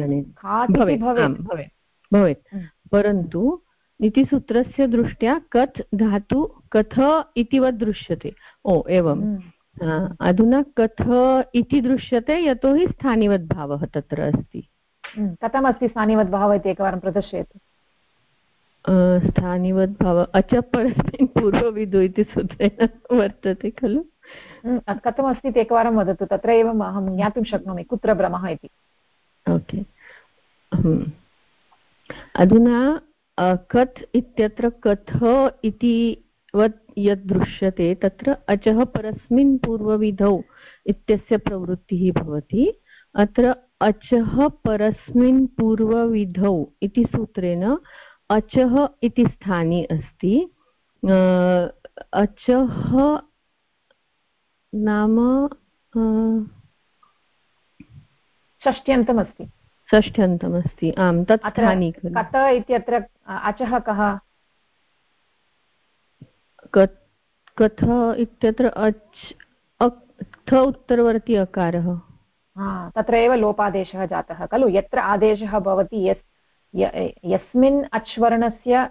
भवेत्, परन्तु इति सूत्रस्य दृष्ट्या कथ् धातु कथ इतिवत् दृश्यते। ओ एवम्, अधुना कथ इति दृश्यते यतोहि स्थानिवद्भावः तत्र अस्ति। कथमस्ति स्थानिवद्भावः इति एकवारं प्रदर्शयतु। स्थानिवद्भावः अच परस्मिन् पूर्वविदु इति सूत्रेण वर्तते खलु। कथमस्ति इति एकवारं वदतु, तत्र एव अहं ज्ञातुं शक्नोमि कुत्र भ्रमः इति। ओके, अधुना कथ् इत्यत्र कथ इति वत् यद् दृश्यते तत्र अचः परस्मिन् पूर्वविधौ इत्यस्य प्रवृत्तिः भवति। अत्र अचः परस्मिन् पूर्वविधौ इति सूत्रेण अचः इति स्थाने अस्ति। अचः नाम षष्ट्यन्तमस्ति। षष्ठ्यन्तमस्ति, आम्, तत् स्थानि खलु। कत इत्यत्र अचः कः? कथ इत्यत्र थ उत्तरवर्ती अकारः। तत्र एव लोपादेशः जातः खलु। यत्र आदेशः भवति यस्मिन् अच्वर्णस्य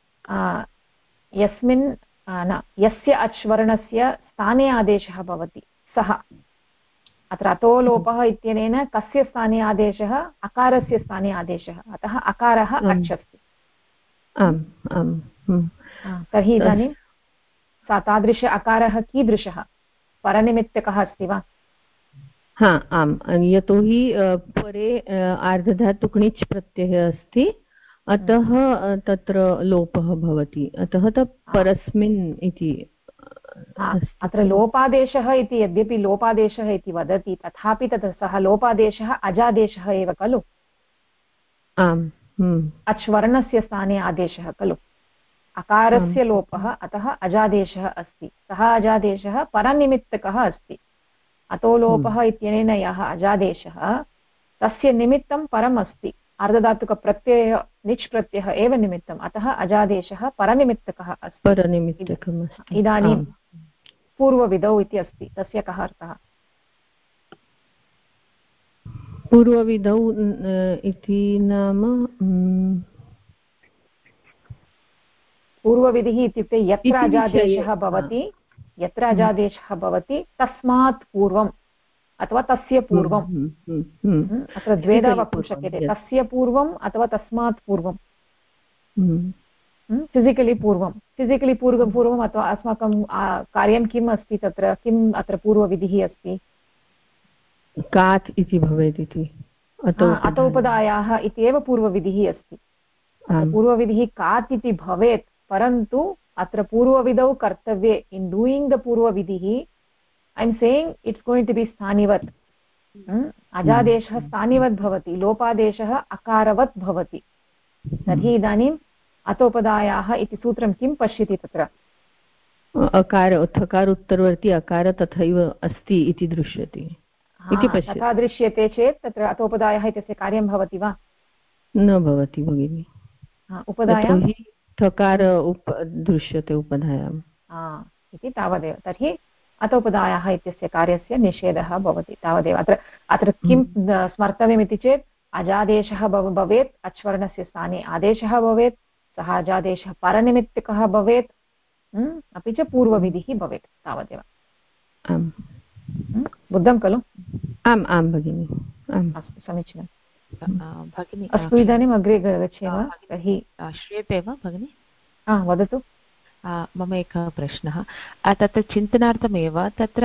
यस्य अच्वर्णस्य स्थाने आदेशः भवति सः। अत्र अतो लोपः इत्यनेन कस्य स्थाने आदेशः? अकारस्य स्थाने आदेशः, अतः अकारः अच् अस्ति। तर्हि इदानीं तादृश अकारः कीदृशः? परनिमित्तकः अस्ति वा? आम्, यतोहि परे आर्धधातुक् प्रत्ययः अस्ति, अतः तत्र लोपः भवति, अतः तत् परस्मिन् इति। अत्र लोपादेशः इति यद्यपि लोपादेशः इति वदति, तथापि तत् सः लोपादेशः अजादेशः एव खलु। आम्, अच्वर्णस्य स्थाने आदेशः खलु। अकारस्य लोपः, अतः अजादेशः अस्ति। सः अजादेशः परनिमित्तकः अस्ति। अतो लोपः इत्यनेन यः अजादेशः, तस्य निमित्तं परम् अस्ति। अर्धधातुकप्रत्ययः निच् प्रत्ययः एव निमित्तम्, अतः अजादेशः परनिमित्तकः अस्ति। इदानीं पूर्वविधौ इति अस्ति, तस्य कः अर्थः? पूर्वविधौ इति नाम पूर्वविधिः इत्युक्ते यत्र अजादेशः भवति, यत्र अजादेशः भवति तस्मात् पूर्वम् अथवा तस्य पूर्वम्। अत्र द्वेधा वक्तुं शक्यते, तस्य पूर्वम् अथवा तस्मात् पूर्वं। फिसिकलि पूर्वम् अथवा अस्माकं कार्यं किम् अस्ति तत्र, किम् अत्र पूर्वविधिः अस्ति? कात् इति भवेत् इति, अतोपदायाः इति एव पूर्वविधिः अस्ति। पूर्वविधिः कात् इति भवेत्, परन्तु अत्र पूर्वविधौ कर्तव्ये, इन् डूयिङ्ग् द पूर्वविधिः I am saying it's going to be स्थानिवत्। अजादेशः स्थानिवत् भवति, लोपादेशः अकारवत् भवति। तर्हि इदानीम् अतोपदायाः इति सूत्रं किं पश्यति तत्र? अकार थकार उत्तरवर्ती अकार तथैव अस्ति इति दृश्यते। तथा दृश्यते चेत् तत्र अतोपदायः इत्यस्य कार्यं भवति वा? न भवति भगिनि। उपधायां थकार दृश्यते उपधायाम् इति तावदेव। तर्हि अतोपदायः इत्यस्य कार्यस्य निषेधः भवति, तावदेव। अत्र किं स्मर्तव्यमिति चेत् अजादेशः भवेत्, अच्वर्णस्य स्थाने आदेशः भवेत्, सः अजादेशः परनिमित्तकः भवेत्, अपि च पूर्वविधिः भवेत्, तावदेव। बुद्धं खलु? आम् भगिनि। अस्तु, समीचीनं भगिनि। अस्तु, इदानीम् अग्रे गच्छेम। तर्हि श्रूयते वा भगिनि? वदतु। मम एकः प्रश्नः, तत्र चिन्तनार्थमेव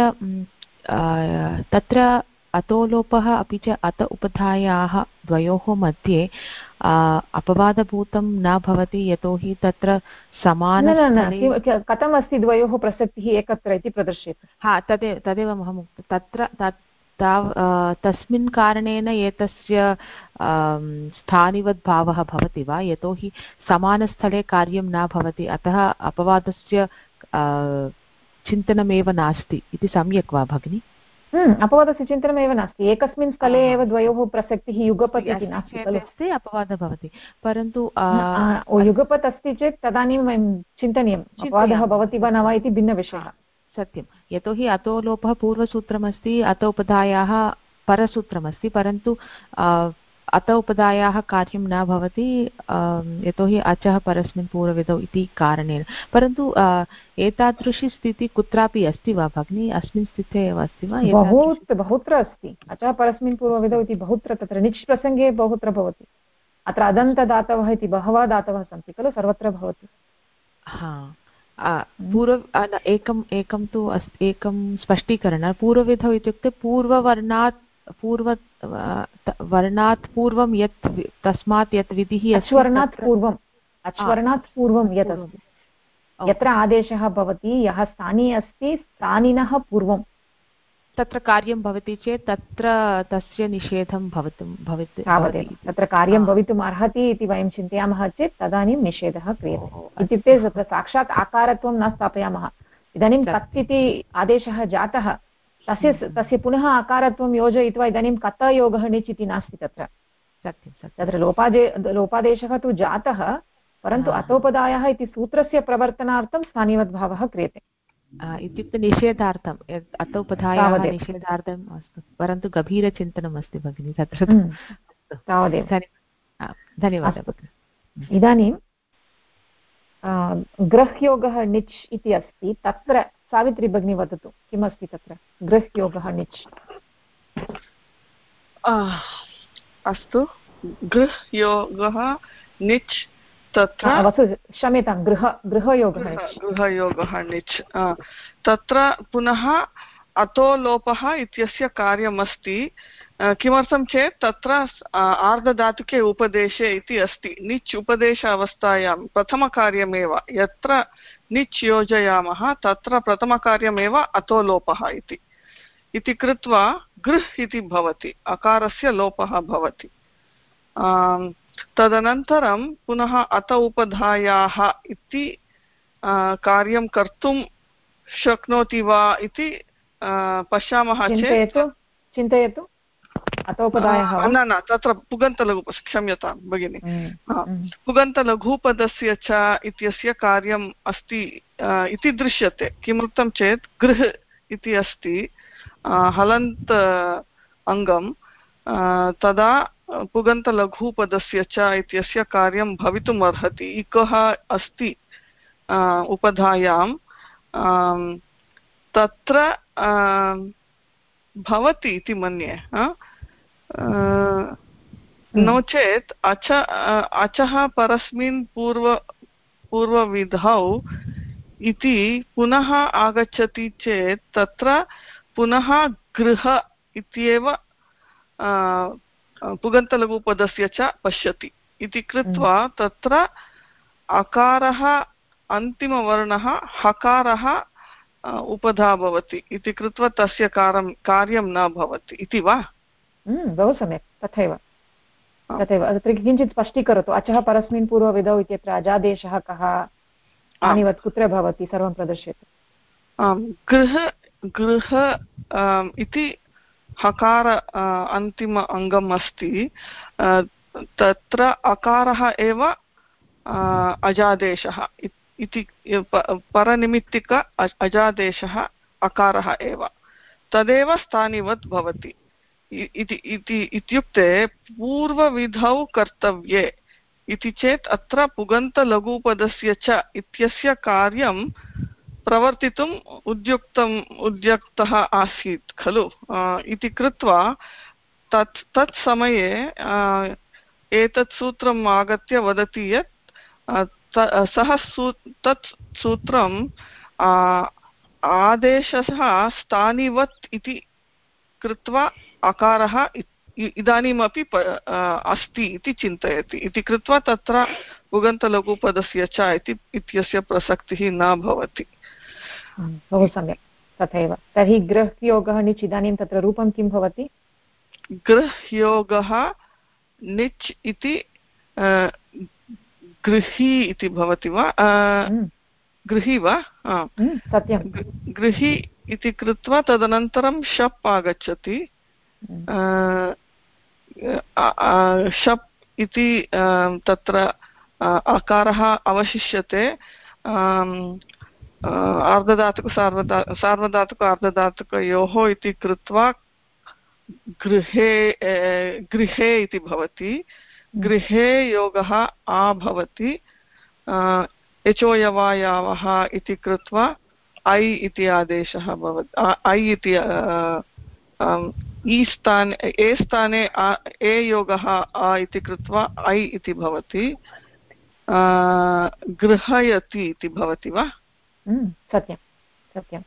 तत्र अतोलोपः अपि च अत उपधायाः द्वयोः मध्ये अपवादभूतं न भवति, यतोहि तत्र समान कथम् अस्ति द्वयोः प्रसक्तिः एकत्र इति प्रदर्श्यते। तदेव अहम् तत्र तस्मिन् कारणेन एतस्य स्थानिवद्भावः भवति वा, यतोहि समानस्थले कार्यं न भवति, अतः अपवादस्य चिन्तनमेव नास्ति इति सम्यक् वा भगिनि? अपवादस्य चिन्तनमेव नास्ति, एकस्मिन् स्थले एव द्वयोः प्रसक्तिः युगपत् इति नास्ति खलु, अपवादः भवति। परन्तु युगपत् अस्ति चेत् तदानीं वयं चिन्तनीयम् अपवादः भवति वा न वा इति भिन्नविषयः। सत्यं, यतोहि अतो लोपः पूर्वसूत्रमस्ति, अतोपधायाः परसूत्रमस्ति, परन्तु अत उपधायाः कार्यं न भवति यतोहि अचः परस्मिन् पूर्वविधौ इति कारणेन। परन्तु एतादृशी स्थितिः कुत्रापि अस्ति वा भगिनी? अस्मिन् स्थिते एव अस्ति वा? बहुत्र अस्ति, अचः परस्मिन् पूर्वविधौ इति बहुत्र, तत्र निच् प्रसङ्गे बहुत्र भवति। अत्र अदन्तदातवः इति बहवः दातवः सन्ति खलु, सर्वत्र भवति। एकं तु एकं स्पष्टीकरणं, पूर्वविधौ इत्युक्ते पूर्ववर्णात् वर्णात् पूर्वं यत्, तस्मात् यत् विधिः अच्वर्णात् पूर्वं यत् अस्ति, यत्र आदेशः भवति, यः स्थानी अस्ति स्थानिनः पूर्वं तत्र कार्यं भवति चेत् तत्र तस्य निषेधं भवति, तत्र कार्यं भवितुम् अर्हति इति वयं चिन्तयामः चेत् तदानीं निषेधः क्रियते। इत्युक्ते तत्र साक्षात् आकारत्वं न स्थापयामः। इदानीं कत् इति आदेशः जातः, तस्य पुनः आकारत्वं योजयित्वा इदानीं कतयोगः निच् इति नास्ति तत्र। तत्र लोपादेशः तु जातः, परन्तु अतोपदायः इति सूत्रस्य प्रवर्तनार्थं स्थानीयवद्भावः क्रियते, इत्युक्ते निषेधार्थम्, अतोपधायाः निषेधार्थम् अस्तु, परन्तु गभीरचिन्तनम् अस्ति भगिनी तत्र। तावदेव, धन्यवादः। इदानीं गृह्योगः निच् इति अस्ति, तत्र सावित्री भगिनी वदतु किमस्ति तत्र गृह्योगः निच्? अस्तु, गृह्योगः निच् तत्र क्षम्यतां, गृहयोगः निच् तत्र पुनः अतो लोपः इत्यस्य कार्यमस्ति। किमर्थं चेत् तत्र आर्धधातुके उपदेशे इति अस्ति, निच् उपदेश अवस्थायां प्रथमकार्यमेव यत्र निच् योजयामः तत्र प्रथमकार्यमेव अतो लोपः इति कृत्वा गृह् इति भवति, अकारस्य लोपः भवति। तदनन्तरं पुनः अत उपधायाः इति कार्यं कर्तुं शक्नोति वा इति पश्यामः चेत्, चिन्तयतु अतोपदायः न तत्र पुगन्तलघु, क्षम्यतां भगिनि, पुगन्तलघुपदस्य च इत्यस्य कार्यम् अस्ति इति दृश्यते। किमर्थं चेत् गृह् इति अस्ति हलन्त अङ्गं, तदा पुगन्तलघुपदस्य च इत्यस्य कार्यं भवितुम् अर्हति। इकः अस्ति उपधायां, तत्र भवति इति मन्ये, नो चेत् अचः परस्मिन् पूर्वविधौ इति पुनः आगच्छति चेत् तत्र पुनः गृह इत्येव पुगन्तलघुपदस्य च पश्यति इति कृत्वा तत्र अकारः अन्तिमवर्णः हकारः उपधा भवति इति कृत्वा तस्य कार्यं न भवति इति वा? बहु सम्यक्, तथैव तत्र किञ्चित् स्पष्टीकरोतु। अचः परस्मिन् पूर्वविधौ इत्यत्र अजादेशः कः, हानिवत् कुत्र भवति, सर्वं प्रदर्शयतु। गृह इति हकार अन्तिम अङ्गम् अस्ति, तत्र अकारः एव अजादेशः इति, परनिमित्तिक अजादेशः अकारः एव, तदेव स्थानिवत् भवति इत्युक्ते पूर्वविधौ कर्तव्ये इति चेत् अत्र पुगन्तलघुपदस्य च इत्यस्य कार्यं प्रवर्तितुम् उद्युक्तः आसीत् खलु, इति कृत्वा तत् समये एतत् सूत्रम् आगत्य वदति यत् तत् सूत्रम् आदेशः स्थानिवत् इति कृत्वा अकारः इदानीमपि अस्ति इति चिन्तयति इति कृत्वा तत्र पुगन्तलघुपदस्य च इत्यस्य प्रसक्तिः न भवति। बहु सम्यक्, तथैव। तर्हि गृह्योगः निच्, इदानीं तत्र रूपं किं भवति? गृह्योगः निच् इति गृही इति भवति वा? गृही वा? सत्यं, गृही इति कृत्वा तदनन्तरं शप् आगच्छति। शप् इति तत्र अकारः अवशिष्यते। आर्धधातुक सार्वधातुक अर्धधातुकयोः इति कृत्वा गृहे इति भवति। गृहे योगः आ भवति। एचोयवायावः इति कृत्वा ऐ इति आदेशः भवति। ऐ इति ई स्थाने ए स्थाने ए योगः आ इति कृत्वा ऐ इति भवति। गृहयति इति भवति वा? सत्यं सत्यं।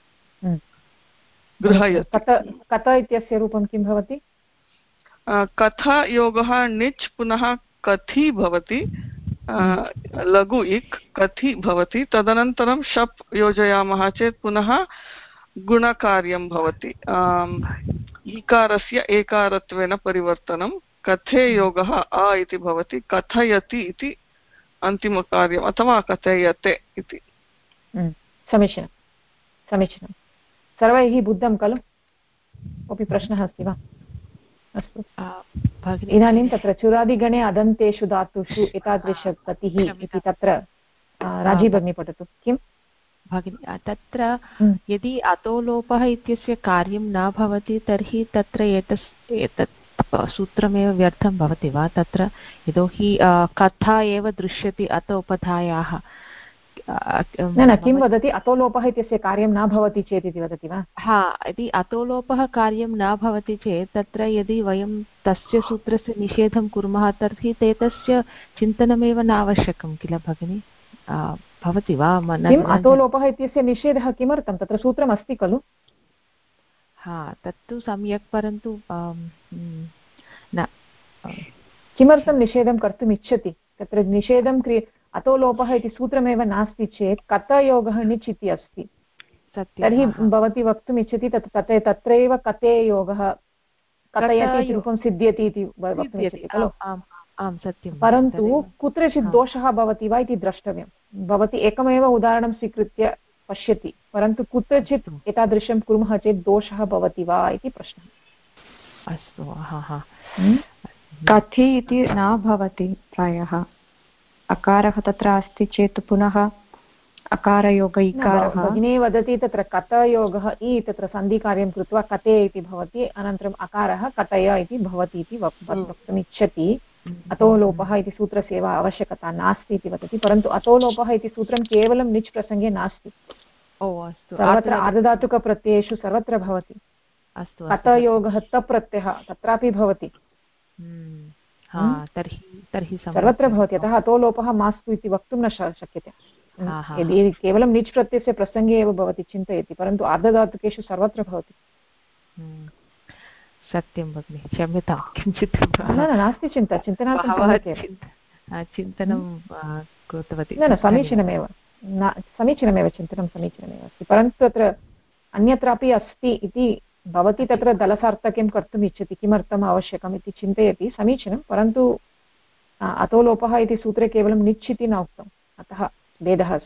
गृहयति। कथ इत्यस्य रूपं किं भवति? कथ योगः णिच् पुनः कथि भवति। लघु इक् कथि भवति। तदनन्तरं शप् योजयामः चेत् पुनः गुणकार्यं भवति। ईकारस्य एकारत्वेन परिवर्तनं। कथे योगः आ इति भवति। कथयति इति अन्तिमकार्यम् अथवा कथयते इति। समीचीनं समीचीनं। सर्वैः बुद्धं खलु? कोऽपि प्रश्नः अस्ति वा? अस्तु इदानीं तत्र चुरादिगणे अदन्तेषु धातुषु एतादृशगतिः इति तत्र राजी भगिनी पठतु। किं भगिनी तत्र यदि अतोलोपः इत्यस्य कार्यं न भवति तर्हि तत्र एतत् सूत्रमेव व्यर्थं भवति वा? तत्र यतोहि कथा एव दृश्यते अत उपधायाः। न किं वदति? अतोलोपः इत्यस्य कार्यं न भवति चेत् इति वदति वा? हा, यदि अतोलोपः कार्यं न भवति चेत् तत्र यदि वयं तस्य सूत्रस्य निषेधं कुर्मः तर्हि तस्य चिन्तनमेव न आवश्यकं किल भगिनि? भवति वा? किम् अतोलोपः इत्यस्य निषेधः किमर्थं? तत्र सूत्रमस्ति खलु? हा, तत्तु सम्यक्, परन्तु न किमर्थं निषेधं कर्तुम् इच्छति? तत्र निषेधं अतोलोपः इति सूत्रमेव नास्ति चेत् कतयोगः णिच् इति अस्ति। तर्हि भवती वक्तुम् इच्छति तत्रैव कते योगः कथयति इति रूपं सिद्ध्यति इति वक्तुम् इच्छति खलु? आम् सत्यं। परन्तु कुत्रचित् दोषः भवति वा इति द्रष्टव्यं। भवती एकमेव उदाहरणं स्वीकृत्य पश्यति, परन्तु कुत्रचित् एतादृशं कुर्मः चेत् दोषः भवति वा इति प्रश्नः। अस्तु। कथि इति न भवति प्रायः। अकारः तत्र अस्ति चेत् पुनः अकारयोग इकारः। भगिनी वदति तत्र कतयोगः इ तत्र सन्धिकार्यं कृत्वा कते इति भवति, अनन्तरम् अकारः कतय इति भवति इति वक्तुम् इच्छति। अतोलोपः इति सूत्रस्य एव आवश्यकता नास्ति इति वदति, परन्तु अतोलोपः इति सूत्रं केवलं णिच् प्रसङ्गे नास्ति। सर्वत्र आर्धधातुकप्रत्ययेषु सर्वत्र भवति। कतयोगः तप्रत्ययः तत्रापि भवति। तर्हि सर्वत्र भवति। अतः अतोलोपः मास्तु इति वक्तुं न शक्यते। यदि केवलं णिच् प्रत्ययस्य प्रसङ्गे एव भवति चिन्तयति, परन्तु आर्धधातुकेषु सर्वत्र भवति। सत्यं भगिनि, क्षम्यतां किञ्चित् नास्ति चिन्ता, चिन्तनार्थं चिन्तनं कृतवती। न समीचीनमेव, समीचीनमेव चिन्तनं समीचीनमेव अस्ति, परन्तु तत्र अन्यत्रापि अस्ति इति भवती तत्र दलसार्थक्यं कर्तुम् इच्छति, किमर्थम् आवश्यकम् इति चिन्तयति, समीचीनं, परन्तु अतोलोपः इति सूत्रे केवलं णिच् इति न उक्तम्, अतः भेदः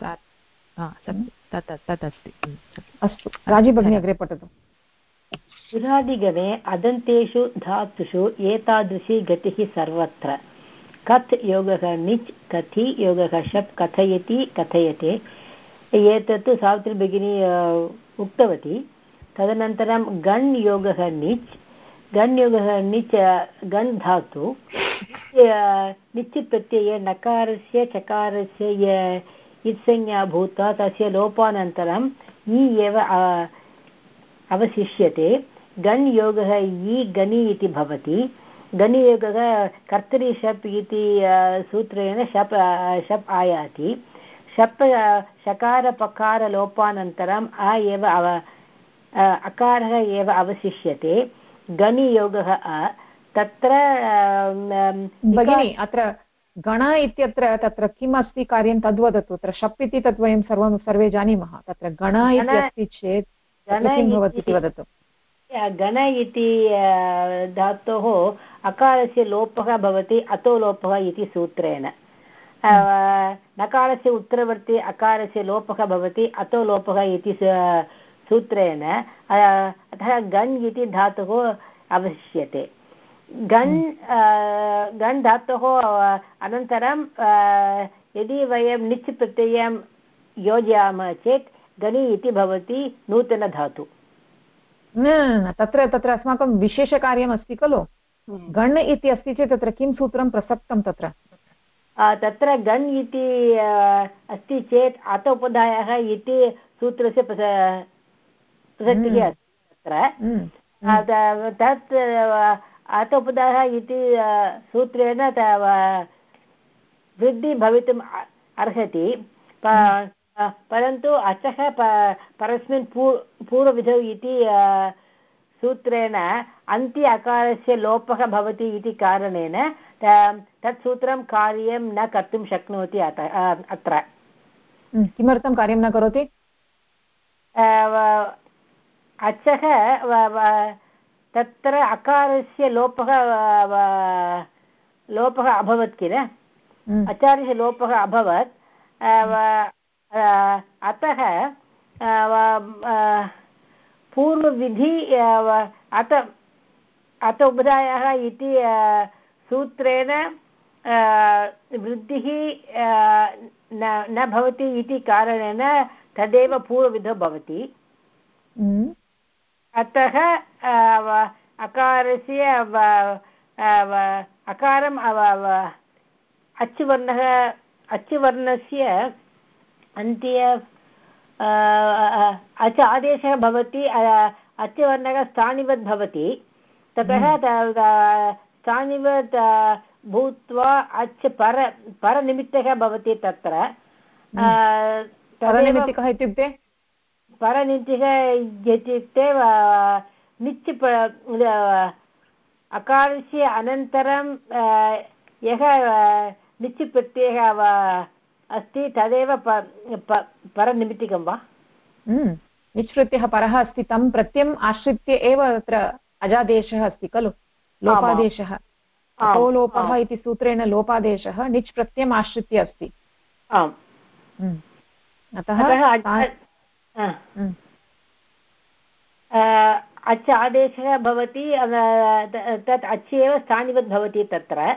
तदस्ति। अस्तु, राजी भगिनी अग्रे पठतु। चुरादिगणे अदन्तेषु धातुषु एतादृशी गतिः सर्वत्र। कथ् योगः णिच्, कथि योगः शप्, कथयति कथयते, एतत् सावित्री भगिनी उक्तवती। तदनन्तरं गण् योगः णिच्, गण् योगः णिच् गण् धातु णिच् प्रत्यये नकारस्य चकारस्य इत्संज्ञा भूत्वा तस्य लोपानन्तरम् इ एव अवशिष्यते। गण् योगः इ गणि इति भवति। गणि योगः कर्तरि शप् इति सूत्रेण शप् आयाति। शप् शकारपकारलोपानन्तरम् अ एव अकारः एव अवशिष्यते। गणि योगः अ तत्र भगिनी अत्र गण इत्यत्र तत्र किम् अस्ति कार्यं तद्वदतु। तत्र शप् इति तत् वयं सर्वे जानीमः, तत्र गण इति अस्ति चेत् किं भवति इति वदतु। गण इति धातोः अकारस्य लोपः भवति अतोलोपः इति सूत्रेण। नकारस्य उत्तरवर्ति अकारस्य लोपः भवति अतोलोपः इति सूत्रेण अतः गन् इति धातुः अवशिष्यते। गन् धातोः अनन्तरं यदि वयं निच् प्रत्ययं योजयामः चेत् गणि इति भवति नूतनधातु। न तत्र अस्माकं विशेषकार्यमस्ति खलु। गण् इति अस्ति चेत् तत्र किं सूत्रं प्रसक्तं तत्र गन् इति अस्ति चेत् अत उपधायः इति सूत्रस्य प्रसक्तिः अस्ति तत्र। तत् अत उपधायः इति सूत्रेण वृद्धिः भवितुम् अर्हति, परन्तु अचः परस्मिन् पूर्वविधौ इति सूत्रेण अन्त्य अकारस्य लोपः भवति इति कारणेन तत् सूत्रं कार्यं न कर्तुं शक्नोति। अत्र किमर्थं कार्यं न करोति? अचः तत्र अकारस्य लोपः अभवत् किल, अकारस्य लोपः अभवत्, अतः पूर्वविधि अत उपधायः इति सूत्रेण वृद्धिः न भवति इति कारणेन तदेव पूर्वविधौ भवति। अतः अकारस्य अकारम् अचुवर्णस्य अन्त्य अच आदेशः भवति, अचुवर्णः स्थानिवत् भवति, ततः स्थानिवत् भूत्वा अच् परनिमित्तः भवति। तत्र परनिमित्तः इत्युक्ते निच् अकारस्य अनन्तरं यः निच् प्रत्ययः अस्ति तदेव परनिमित्तिकं वा? निच् प्रत्ययः परः अस्ति, तं प्रत्ययम् आश्रित्य एव तत्र अजादेशः अस्ति खलु, लोपादेशः। अतो लोपः इति सूत्रेण लोपादेशः निच् प्रत्ययम् आश्रित्य अस्ति। अतः अच् आदेशः भवति, तत् अच् एव स्थानिवत् भवति। तत्र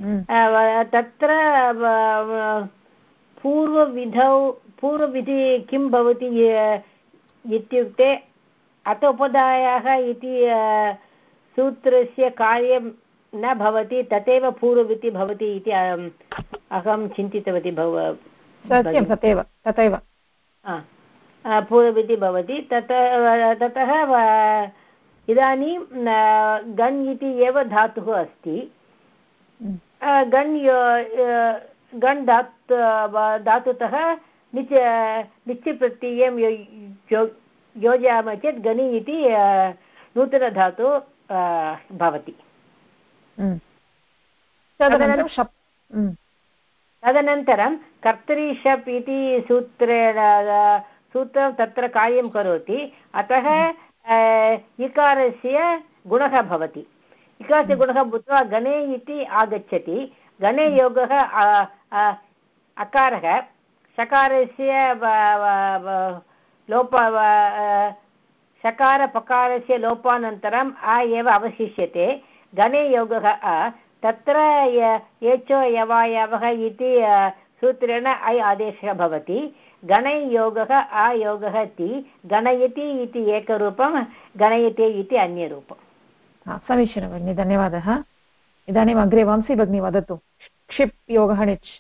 पूर्वविधि किं भवति इत्युक्ते अत उपधायः इति सूत्रस्य कार्यं न भवति, तथैव पूर्वविधि भवति इति अहं चिन्तितवती। सत्यं, तथैव पूर्वविधि भवति। ततः इदानीं गन् इति एव धातुः अस्ति। गन् धातुतः निच् प्रत्ययं योजयामः चेत् गणि इति नूतनधातु भवति। तदनन्तरं कर्तरि शप् इति सूत्रं तत्र कार्यं करोति। अतः इकारस्य गुणः भवति, इकारस्य गुणः भूत्वा गणे इति आगच्छति। गणे योगः अकारः, शकारस्य शकारपकारस्य लोपानन्तरम् आ एव अवशिष्यते। गणे योगः तत्र एचो यवायवः इति सूत्रेण ऐ आदेशः भवति। गणै योगः आयोगः ति, गणयति इति एकरूपं, गणयते इति अन्यरूपम्। समीचीनं भगिनि, धन्यवादः। इदानीम् अग्रे वंशी भगिनी वदतु। क्षिप् योगः निच्।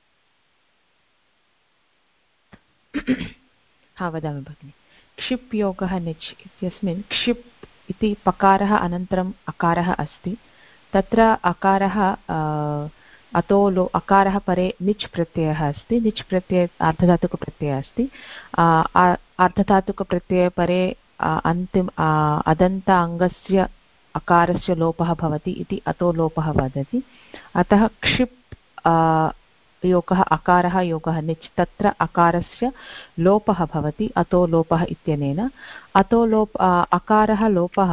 वदामि भगिनि। क्षिप् योगः निच् इत्यस्मिन् क्षिप् इति पकारः अनन्तरम् अकारः अस्ति। तत्र अकारः अकारः परे निच् प्रत्ययः अस्ति। निच् प्रत्यय अर्धधातुकप्रत्ययः अस्ति। अर्धधातुकप्रत्यये परे अदन्त अङ्गस्य अकारस्य लोपः भवति इति अतो लोपः वदति। अतः क्षिप् योगः अकारः योगः निच्, तत्र अकारस्य लोपः भवति अतो लोपः इत्यनेन। अकारः लोपः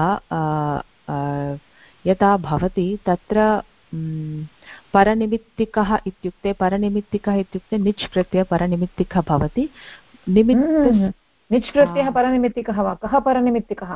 यदा भवति तत्र परनिमित्तिकः इत्युक्ते निच् प्रत्यय परनिमित्तिकः भवति। निच् प्रत्ययः परनिमित्तिकः वा? कः परनिमित्तिकः?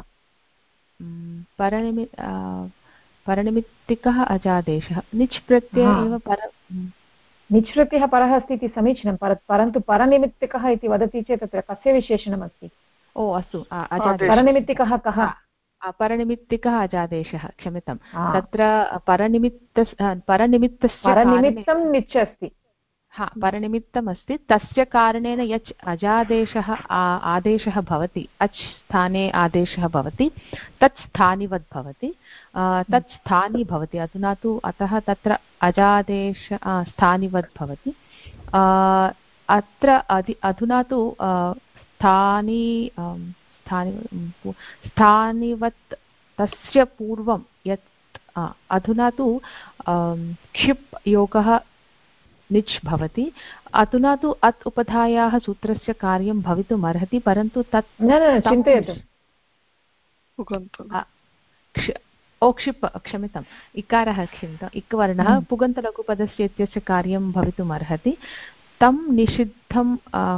परनिमित्तिकः अजादेशः। निच् प्रत्ययः एव निच् प्रत्ययः परः अस्ति इति समीचीनं, परन्तु परनिमित्तिकः इति वदति चेत् तत्र कस्य विशेषणमस्ति? ओ अस्तु, परनिमित्तिकः कः? परनिमित्तिकः अजादेशः, क्षम्यतां। तत्र परनिमित्तं निच् अस्ति। हा, परनिमित्तम् अस्ति, तस्य कारणेन यच् अजादेशः आदेशः भवति, अच् स्थाने आदेशः भवति, तत् स्थानिवत् भवति, तत् स्थानी भवति। अधुना तु अतः तत्र अजादेश स्थानिवत् भवति। अत्र अधुना तु स्थानिवत् तस्य पूर्वं यत् अधुना तु क्षिप् योगः निच् भवति। अधुना तु अत् उपधायाः सूत्रस्य कार्यं भवितुम् अर्हति, परन्तु तत् चिन्तयतु। क्षिप्, क्षम्यताम्, इकारः इक्वर्णः पुगन्तलघुपदस्य इत्यस्य कार्यं भवितुम् अर्हति। तं निषिद्धं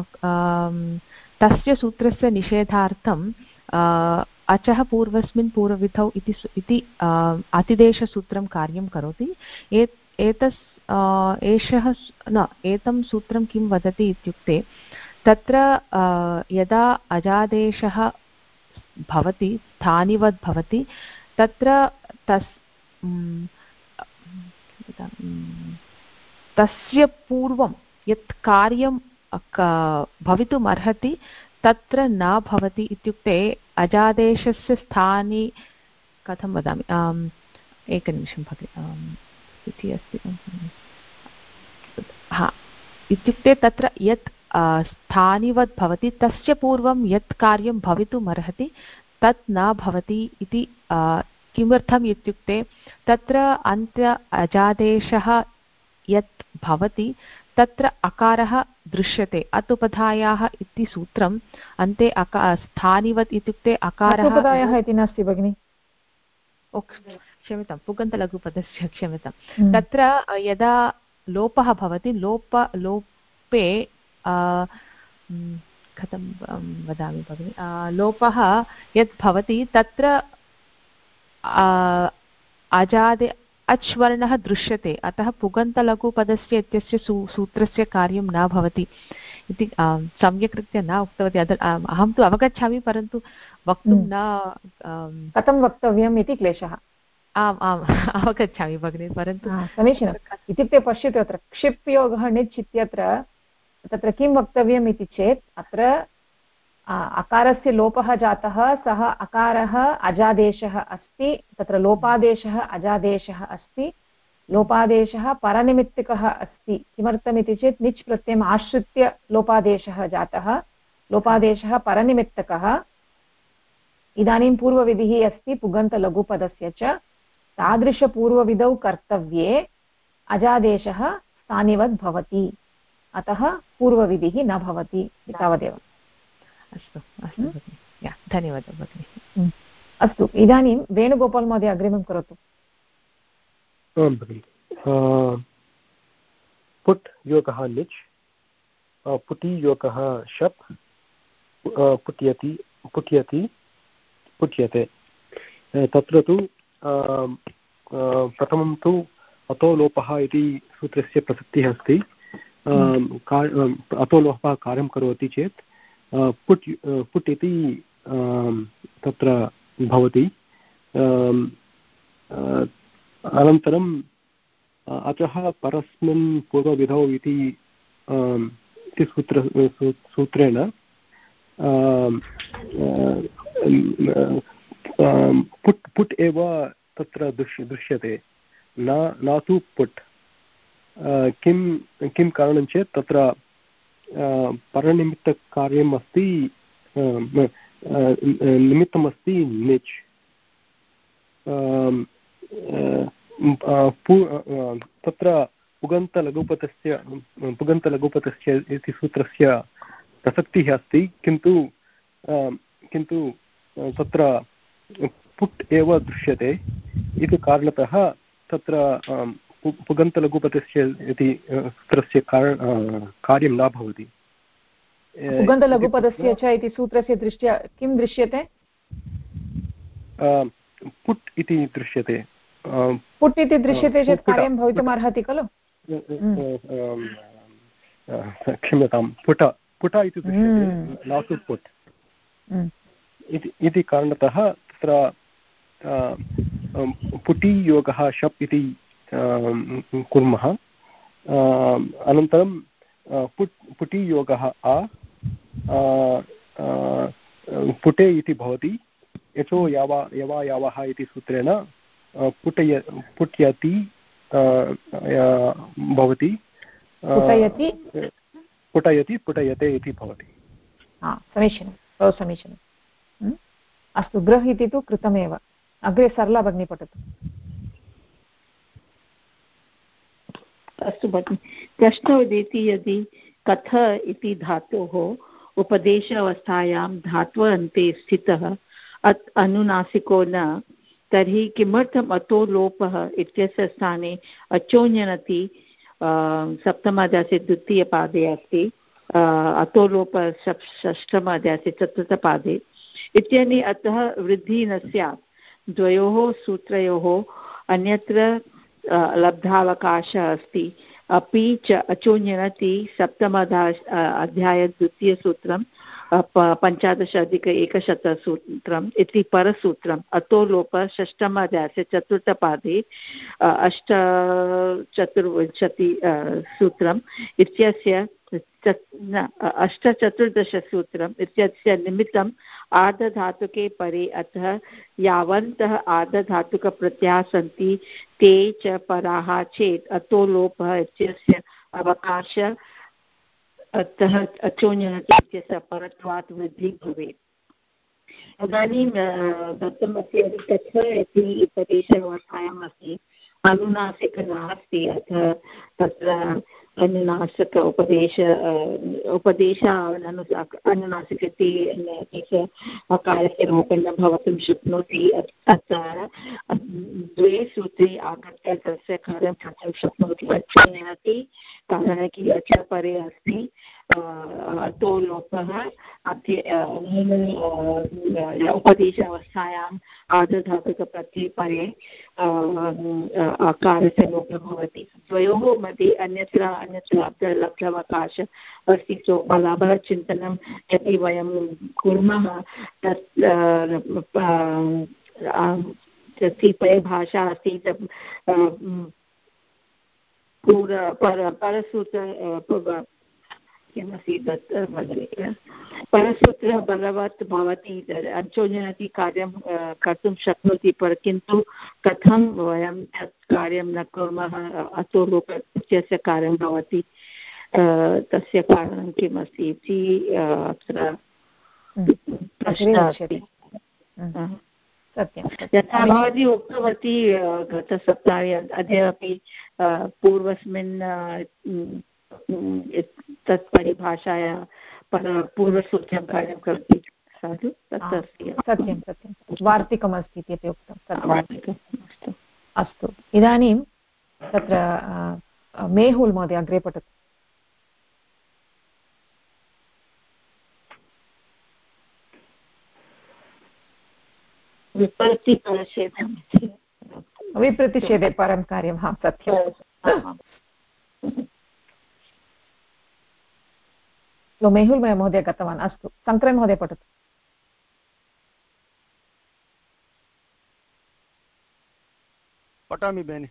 तस्य सूत्रस्य निषेधार्थं अचः पूर्वस्मिन् पूर्वविधौ इति अतिदेशसूत्रं कार्यं करोति। एतं सूत्रं किं वदति इत्युक्ते, तत्र यदा अजादेशः भवति, स्थानिवत् भवति, तत्र तस्य पूर्वं यत् कार्यं भवितुम् अर्हति तत्र न भवति। इत्युक्ते अजादेशस्य स्थाने, कथं वदामि, एकनिमिषं भगिनि, इति अस्ति। हा, इत्युक्ते तत्र यत् स्थानिवत् भवति तस्य पूर्वं यत् कार्यं भवितुम् अर्हति तत् न भवति इति। किमर्थम् इत्युक्ते तत्र अन्त्य अजादेशः यत् भवति तत्र अकारः दृश्यते। अत् उपधायाः इति सूत्रम् अन्ते स्थानिवत् इत्युक्ते अकारः इति नास्ति भगिनि, क्षम्यतां, पुगन्तलघुपदस्य, क्षम्यतां। तत्र यदा लोपः भवति, लोपे कथं वदामि भगिनि, लोपः यत् भवति तत्र अच् वर्णः दृश्यते, अतः पुगन्तलघुपदस्य इत्यस्य सूत्रस्य कार्यं न भवति इति सम्यक् रीत्या न उक्तवती। अहं तु अवगच्छामि, परन्तु वक्तुं न, कथं वक्तव्यम् इति क्लेशः। आम् आम्, अवगच्छामि भगिनि, परन्तु समीचीनम्। इत्युक्ते पश्यतु, अत्र क्षिप् योगः निच् इत्यत्र तत्र किं वक्तव्यम् इति चेत्, अत्र अकारस्य लोपः जातः, सः अकारः अजादेशः अस्ति, तत्र लोपादेशः अजादेशः अस्ति, लोपादेशः परनिमित्तिकः अस्ति। किमर्थमिति चेत् निच् प्रत्ययम् आश्रित्य लोपादेशः जातः, लोपादेशः परनिमित्तकः। इदानीं पूर्वविधिः अस्ति पुगन्तलघुपदस्य च, तादृशपूर्वविधौ कर्तव्ये अजादेशः स्थानिवत् भवति, अतः पूर्वविधिः न भवति। तावदेव। अस्तु अस्तु भगिनि, धन्यवादः भगिनि। अस्तु, इदानीं वेणुगोपाल् महोदय अग्रिमं करोतु। आं भगिनि। पुट् योगः निच्, पुटि योगः शप्, पुट्यति पुट्यति पुट्यते। तत्र तु प्रथमं तु अतो लोपः इति सूत्रस्य प्रसक्तिः अस्ति। अतो लोपः कार्यं करोति चेत् पुट् इति तत्र भवति। अनन्तरम् अचः परस्मिन् पूर्वविधौ इति सूत्रेण पुट् एव तत्र दृश्यते, न तु पुट्। किं कारणं चेत् तत्र परनिमित्तकार्यम् अस्ति, निमित्तमस्ति निच्। तत्र पुगन्तलघुपतस्य इति सूत्रस्य प्रसक्तिः अस्ति, किन्तु तत्र पुट् एव दृश्यते इति कारणतः तत्र पुगन्तलघुपतस्य इति सूत्रस्य कार्यं न भवति। सुगन्धलघुपदस्य च इति सूत्रस्य दृष्ट्या किं दृश्यते? पुट् इति दृश्यते। पुट् इति दृश्यते चेत् कार्यं भवितुम् अर्हति खलु? क्षम्यतां, पुट इति दृश्यते, न तु पुट् इति कारणतः तत्र पुटीयोगः शप् इति कुर्मः। अनन्तरं पुटीयोगः पुटे इति भवति। यचो यावः इति सूत्रेण पुट्यति भवति, पुटयते इति भवति। समीचीनं, बहु समीचीनम्। अस्तु, गृह इति तु कृतमेव। अग्रे सरला भगिनी पठतु। अस्तु भगिनि, प्रश्नः उदेति यदि कथ इति धातोः उपदेश अवस्थायां धात्व अन्ते स्थितः अनुनासिको न, तर्हि किमर्थम् अतो लोपः इत्यस्य स्थाने अचोञ्यनति सप्तमाध्याये द्वितीयपादे अस्ति, अतो लोपः षष्ठमाध्याये चतुर्थपादे इत्यनेन अतः वृद्धिः न स्यात्। द्वयोः सूत्रयोः अन्यत्र लब्धावकाशः अस्ति। अपि च अचोञ्यनति सप्तमाध्याय द्वितीयसूत्रं 15+100 इति परसूत्रम्, अतो लोपः षष्ठमाध्याये चतुर्थपादे 8 सूत्रम् इत्यस्य 8 इत्यस्य निमित्तम् आर्धधातुके परे, अतः यावन्तः आर्धधातुकप्रत्ययाः सन्ति ते च पराः चेत् अतो लोपः इत्यस्य अवकाशः, अतः अचोञ्यनति इत्यस्य परत्वात् वृद्धिः भवेत्। इदानीं दत्तमस्ति कथ इति उपदेशावस्थायाम् अस्ति, अनुनासिक नास्ति, अतः तत्र अनुनासिक उपदेश अनुनासिक इति अकारस्य रूपेण भवितुं शक्नोति। अतः द्वे सूत्रे आगत्य तस्य कार्यं कर्तुं शक्नोति। अचोञ्यनति कारणं कि अच परे अस्ति, अतो लोपः उपदेशावस्थायाम् आर्धधातुकप्रत्यये परे आकारस्य लोपः भवति। द्वयोः मध्ये अन्यत्र लब्धावकाशः अस्ति। सो बलाबलचिन्तनं यदि वयं कुर्मः, तत् भाषा अस्ति, परसूत्र किमस्ति तत् परसूत्रः बलवत् भवति, अचोञ्यनति कार्यं कर्तुं शक्नोति, किन्तु कथं वयं तत् कार्यं न कुर्मः, अतो लोप इत्यस्य कार्यं भवति, तस्य कारणं किमस्ति इति अत्र प्रश्नः अस्ति। यथा भवती उक्तवती गतसप्ताहे, अद्यापि पूर्वस्मिन् तत् परिभाषाया पूर्वसूत्रं कार्यं करोति। साधु, तत् अस्ति। सत्यं वार्तिकमस्ति इति उक्तं। अस्तु, इदानीं तत्र मेहुल् महोदय अग्रे पठतु। विप्रतिषेधे परं कार्यं, हा सत्यं। मेहुल् महोदय गतवान्। अस्तु, शङ्करन् महोदय पठतु। पठामि भगिनि।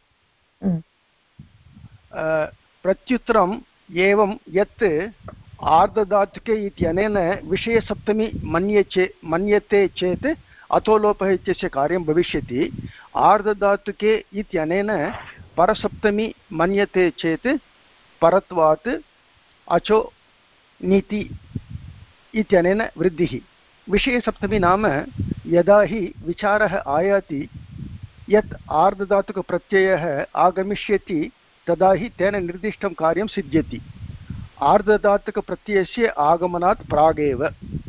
प्रत्युत्तरम् एवं यत् आर्धधातुके इत्यनेन विषयसप्तमी मन्यते चेत् अतोलोपः इत्यस्य कार्यं भविष्यति। आर्धधातुके इत्यनेन परसप्तमी मन्यते चेत् परत्वात् अचो नीति इत्यनेन वृद्धिः। विषयसप्तमी नाम यदा हि विचारः आयाति यत् आर्धधातुकप्रत्ययः आगमिष्यति तदा हि तेन निर्दिष्टं कार्यं सिद्ध्यति, आर्धधातुकप्रत्ययस्य आगमनात् प्रागेव।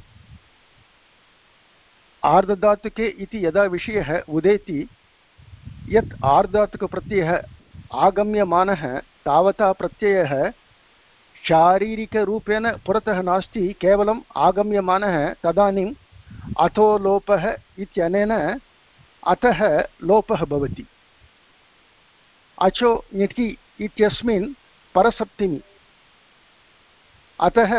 आर्धधातुके इति यदा विषयः उदेति यत् आर्धधातुकप्रत्ययः आगम्यमानः तावता प्रत्ययः शारीरिकरूपेण पुरतः नास्ति केवलम् आगम्यमानः तदानीम् अतो लोपः इत्यनेन अतः लोपः भवति। अचो ङिति इत्यस्मिन् परसप्तमी अतः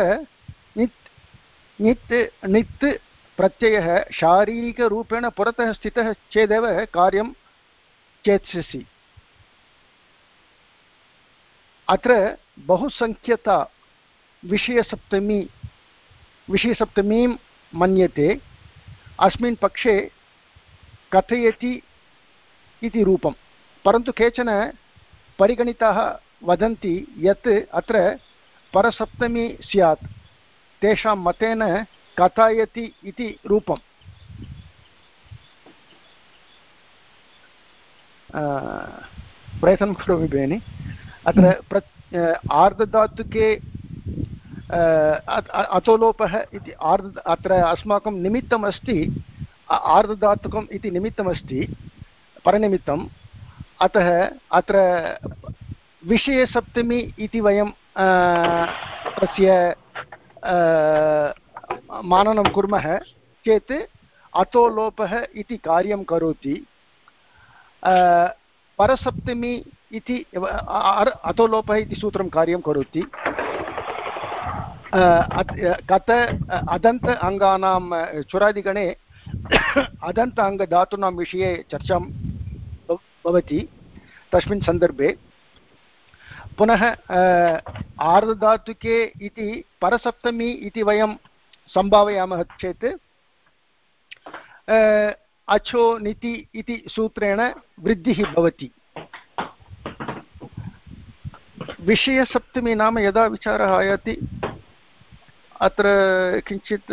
णित् प्रत्ययः शारीरिकरूपेण पुरतः स्थितः चेदेव कार्यं चेत्स्यसि। अत्र बहुसङ्ख्यता विषयसप्तमीं मन्यते। अस्मिन् पक्षे कथयति इति रूपं, परन्तु केचन परिगणिताः वदन्ति यत् अत्र परसप्तमी स्यात्, तेषां मतेन कथयति इति रूपं। प्रयत्नं करोमि भगिनि। अत्र आर्धधातुके अतोलोपः इति अत्र अस्माकं निमित्तमस्ति, आर्धधातुकम् इति निमित्तमस्ति, परनिमित्तम्। अतः अत्र विषयसप्तमी इति वयं तस्य माननं कुर्मः चेत् अतोलोपः इति कार्यं करोति। परसप्तमी इति अतोलोपः इति सूत्रं कार्यं करोति। कत अदन्त अङ्गानां चुरादिगणे अदन्त अङ्गधातूनां विषये चर्चा भवति। तस्मिन् सन्दर्भे पुनः आर्धधातुके इति परसप्तमी इति वयं सम्भावयामः चेत् अचो निति इति सूत्रेण वृद्धिः भवति। विषयसप्तमी नाम यदा विचारः आयाति अत्र किञ्चित्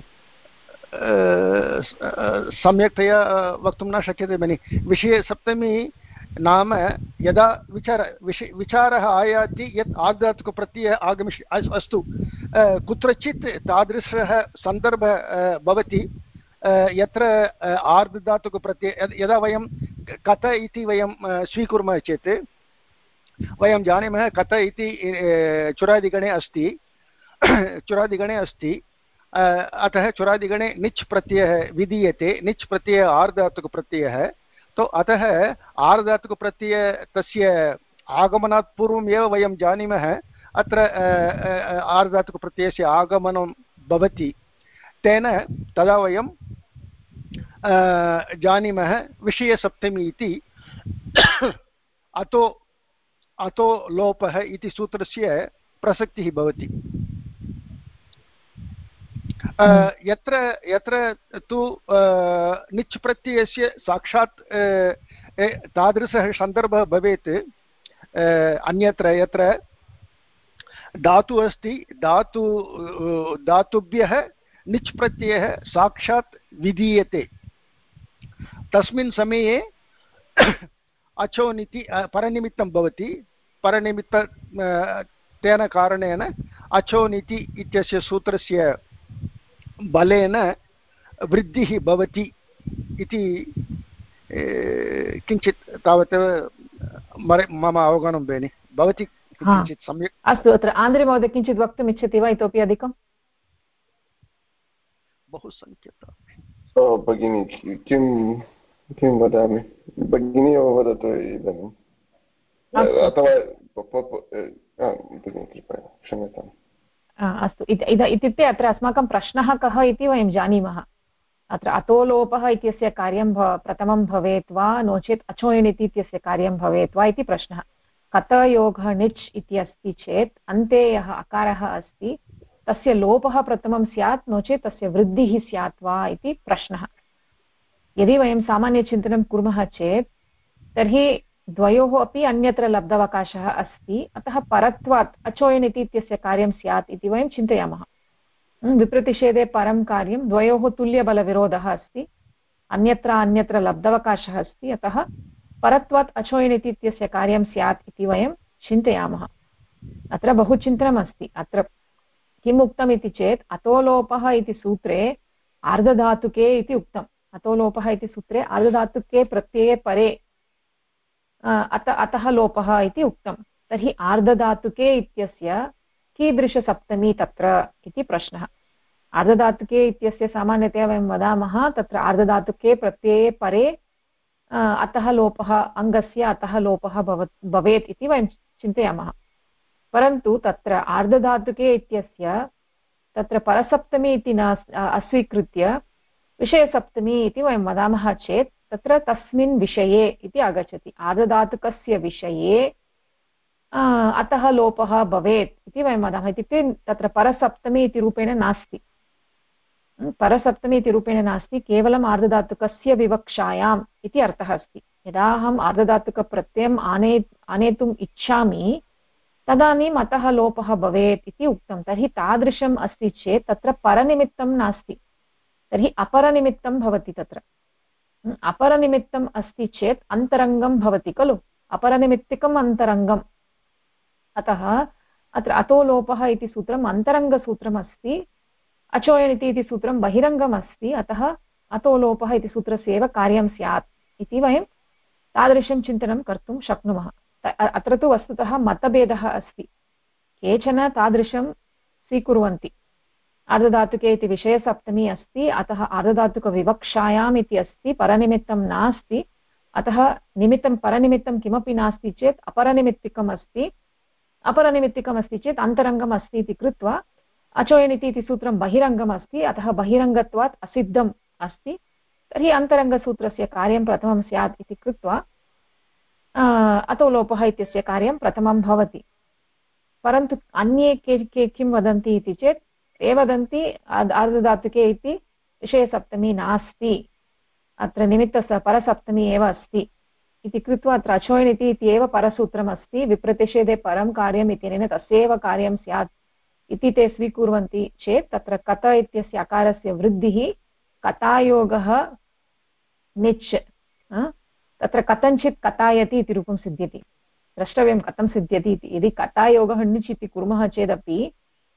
सम्यक्तया वक्तुं न शक्यते भगिनि। विषयसप्तमी नाम यदा विचारः आयाति यत् आर्धधातुकप्रत्ययः अस्तु कुत्रचित् तादृशः सन्दर्भः भवति यत्र आर्धधातुकप्रत्ययः यदा वयं कथ इति वयं स्वीकुर्मः चेत् वयं जानीमः कथ इति चुरादिगणे अस्ति। अतः चुरादिगणे निच् प्रत्ययः विधीयते। निच् प्रत्ययः आर्धधातुकप्रत्ययः, तो अतः आर्धधातुकप्रत्यय तस्य आगमनात् पूर्वम् एव वयं जानीमः अत्र आर्धधातुकप्रत्ययस्य आगमनं भवति। तेन तदा वयं जानीमः विषयसप्तमी इति। अतो लोपः इति सूत्रस्य प्रसक्तिः भवति। यत्र तु निच् प्रत्ययस्य साक्षात् तादृशः सन्दर्भः भवेत्, अन्यत्र यत्र धातु अस्ति, धातुभ्यः निच् प्रत्ययः साक्षात् विधीयते, तस्मिन् समये अचोनिति परनिमित्तं भवति। परनिमित्त तेन कारणेन अचोनिति इत्यस्य सूत्रस्य बलेन वृद्धिः भवति इति किञ्चित् तावत् मम अवगमनं भगिनि। भवति किञ्चित् सम्यक्? अस्तु, अत्र आन्द्रे महोदय किञ्चित् वक्तुम् इच्छति वा? इतोपि अधिकं बहु संख्यता भगिनी किं वदामि? भगिनी एव वदतु इदानीम्, अथवा क्षम्यताम्। अस्तु, इत्युक्ते अत्र अस्माकं प्रश्नः कः इति वयं जानीमः। अत्र अतोलोपः इत्यस्य कार्यं प्रथमं भवेत् वा, नो चेत् अचोयिणिति इत्यस्य कार्यं भवेत् वा इति प्रश्नः। कतयोगः निच् इति अस्ति चेत् अन्ते यः अकारः अस्ति तस्य लोपः प्रथमं स्यात्, नो चेत् तस्य वृद्धिः स्यात् वा इति प्रश्नः। यदि वयं सामान्यचिन्तनं कुर्मः चेत् तर्हि द्वयोः अपि अन्यत्र लब्धावकाशः अस्ति, अतः परत्वात् अचोयिणिति इत्यस्य कार्यं स्यात् इति वयं चिन्तयामः। विप्रतिषेधे परं कार्यं, द्वयोः तुल्यबलविरोधः अस्ति, अन्यत्र लब्धावकाशः अस्ति, अतः परत्वात् अचोयिणिति इत्यस्य कार्यं स्यात् इति वयं चिन्तयामः। अत्र बहु चिन्तनमस्ति। अत्र किम् उक्तम् इति चेत् अतोलोपः इति सूत्रे आर्धधातुके इति उक्तम्। अतोलोपः इति सूत्रे आर्धधातुके प्रत्यये परे अतः लोपः इति उक्तं। तर्हि आर्धधातुके इत्यस्य कीदृशसप्तमी तत्र इति प्रश्नः। आर्धधातुके इत्यस्य सामान्यतया वयं वदामः तत्र आर्धधातुके प्रत्यये परे अतः लोपः अङ्गस्य अतः लोपः भवेत् इति वयं चिन्तयामः। परन्तु तत्र आर्धधातुके इत्यस्य तत्र परसप्तमी इति न अस्वीकृत्य विषयसप्तमी इति वयं वदामः चेत् तत्र तस्मिन् विषये इति आगच्छति। आर्धधातुकस्य विषये अतः लोपः भवेत् इति वयं वदामः। इत्युक्ते तत्र परसप्तमी इति रूपेण नास्ति, परसप्तमी इति रूपेण नास्ति, केवलम् आर्धधातुकस्य विवक्षायाम् इति अर्थः अस्ति। यदा अहम् आर्धधातुकप्रत्ययम् आनेतुम् इच्छामि तदानीम् अतः लोपः भवेत् इति उक्तं। तर्हि तादृशम् अस्ति चेत् तत्र परनिमित्तं नास्ति, तर्हि अपरनिमित्तं भवति। तत्र अपरनिमित्तम् अस्ति चेत् अन्तरङ्गं भवति खलु, अपरनिमित्तिकम् अन्तरङ्गम्। अतः अत्र अतो लोपः इति सूत्रम् अन्तरङ्गसूत्रम् अस्ति, अचोयनिति इति सूत्रं बहिरङ्गम् अस्ति। अतः अतो लोपः इति सूत्रस्य एव कार्यं स्यात् इति वयं तादृशं चिन्तनं कर्तुं शक्नुमः। अत्र तु वस्तुतः मतभेदः अस्ति, केचन तादृशं स्वीकुर्वन्ति। आर्धधातुके इति विषयसप्तमी अस्ति, अतः आर्धधातुकविवक्षायाम् इति अस्ति, परनिमित्तं नास्ति, अतः निमित्तं परनिमित्तं किमपि नास्ति चेत् अपरनिमित्तिकम् अस्ति, अपरनिमित्तिकम् अस्ति चेत् अन्तरङ्गम् अस्ति इति कृत्वा अचोयनिति इति सूत्रं बहिरङ्गम् अस्ति, अतः बहिरङ्गत्वात् असिद्धम् अस्ति, तर्हि अन्तरङ्गसूत्रस्य कार्यं प्रथमं स्यात् इति कृत्वा अतो लोपः इत्यस्य कार्यं प्रथमं भवति। परन्तु अन्ये के किं वदन्ति इति चेत् ते वदन्ति आर्धधातुके इति विषयसप्तमी नास्ति, अत्र निमित्तस्य परसप्तमी एव अस्ति इति कृत्वा अत्र अचोयनिति इति एव परसूत्रमस्ति, विप्रतिषेधे परं कार्यम् इत्यनेन तस्यैव कार्यं स्यात् इति ते स्वीकुर्वन्ति चेत् तत्र कत इत्यस्य अकारस्य वृद्धिः कतायोगः निच्, तत्र कथञ्चित् कथायति इति रूपं सिद्ध्यति। द्रष्टव्यं कथं सिद्ध्यति इति। यदि कथायोगः णिच् इति कुर्मः चेदपि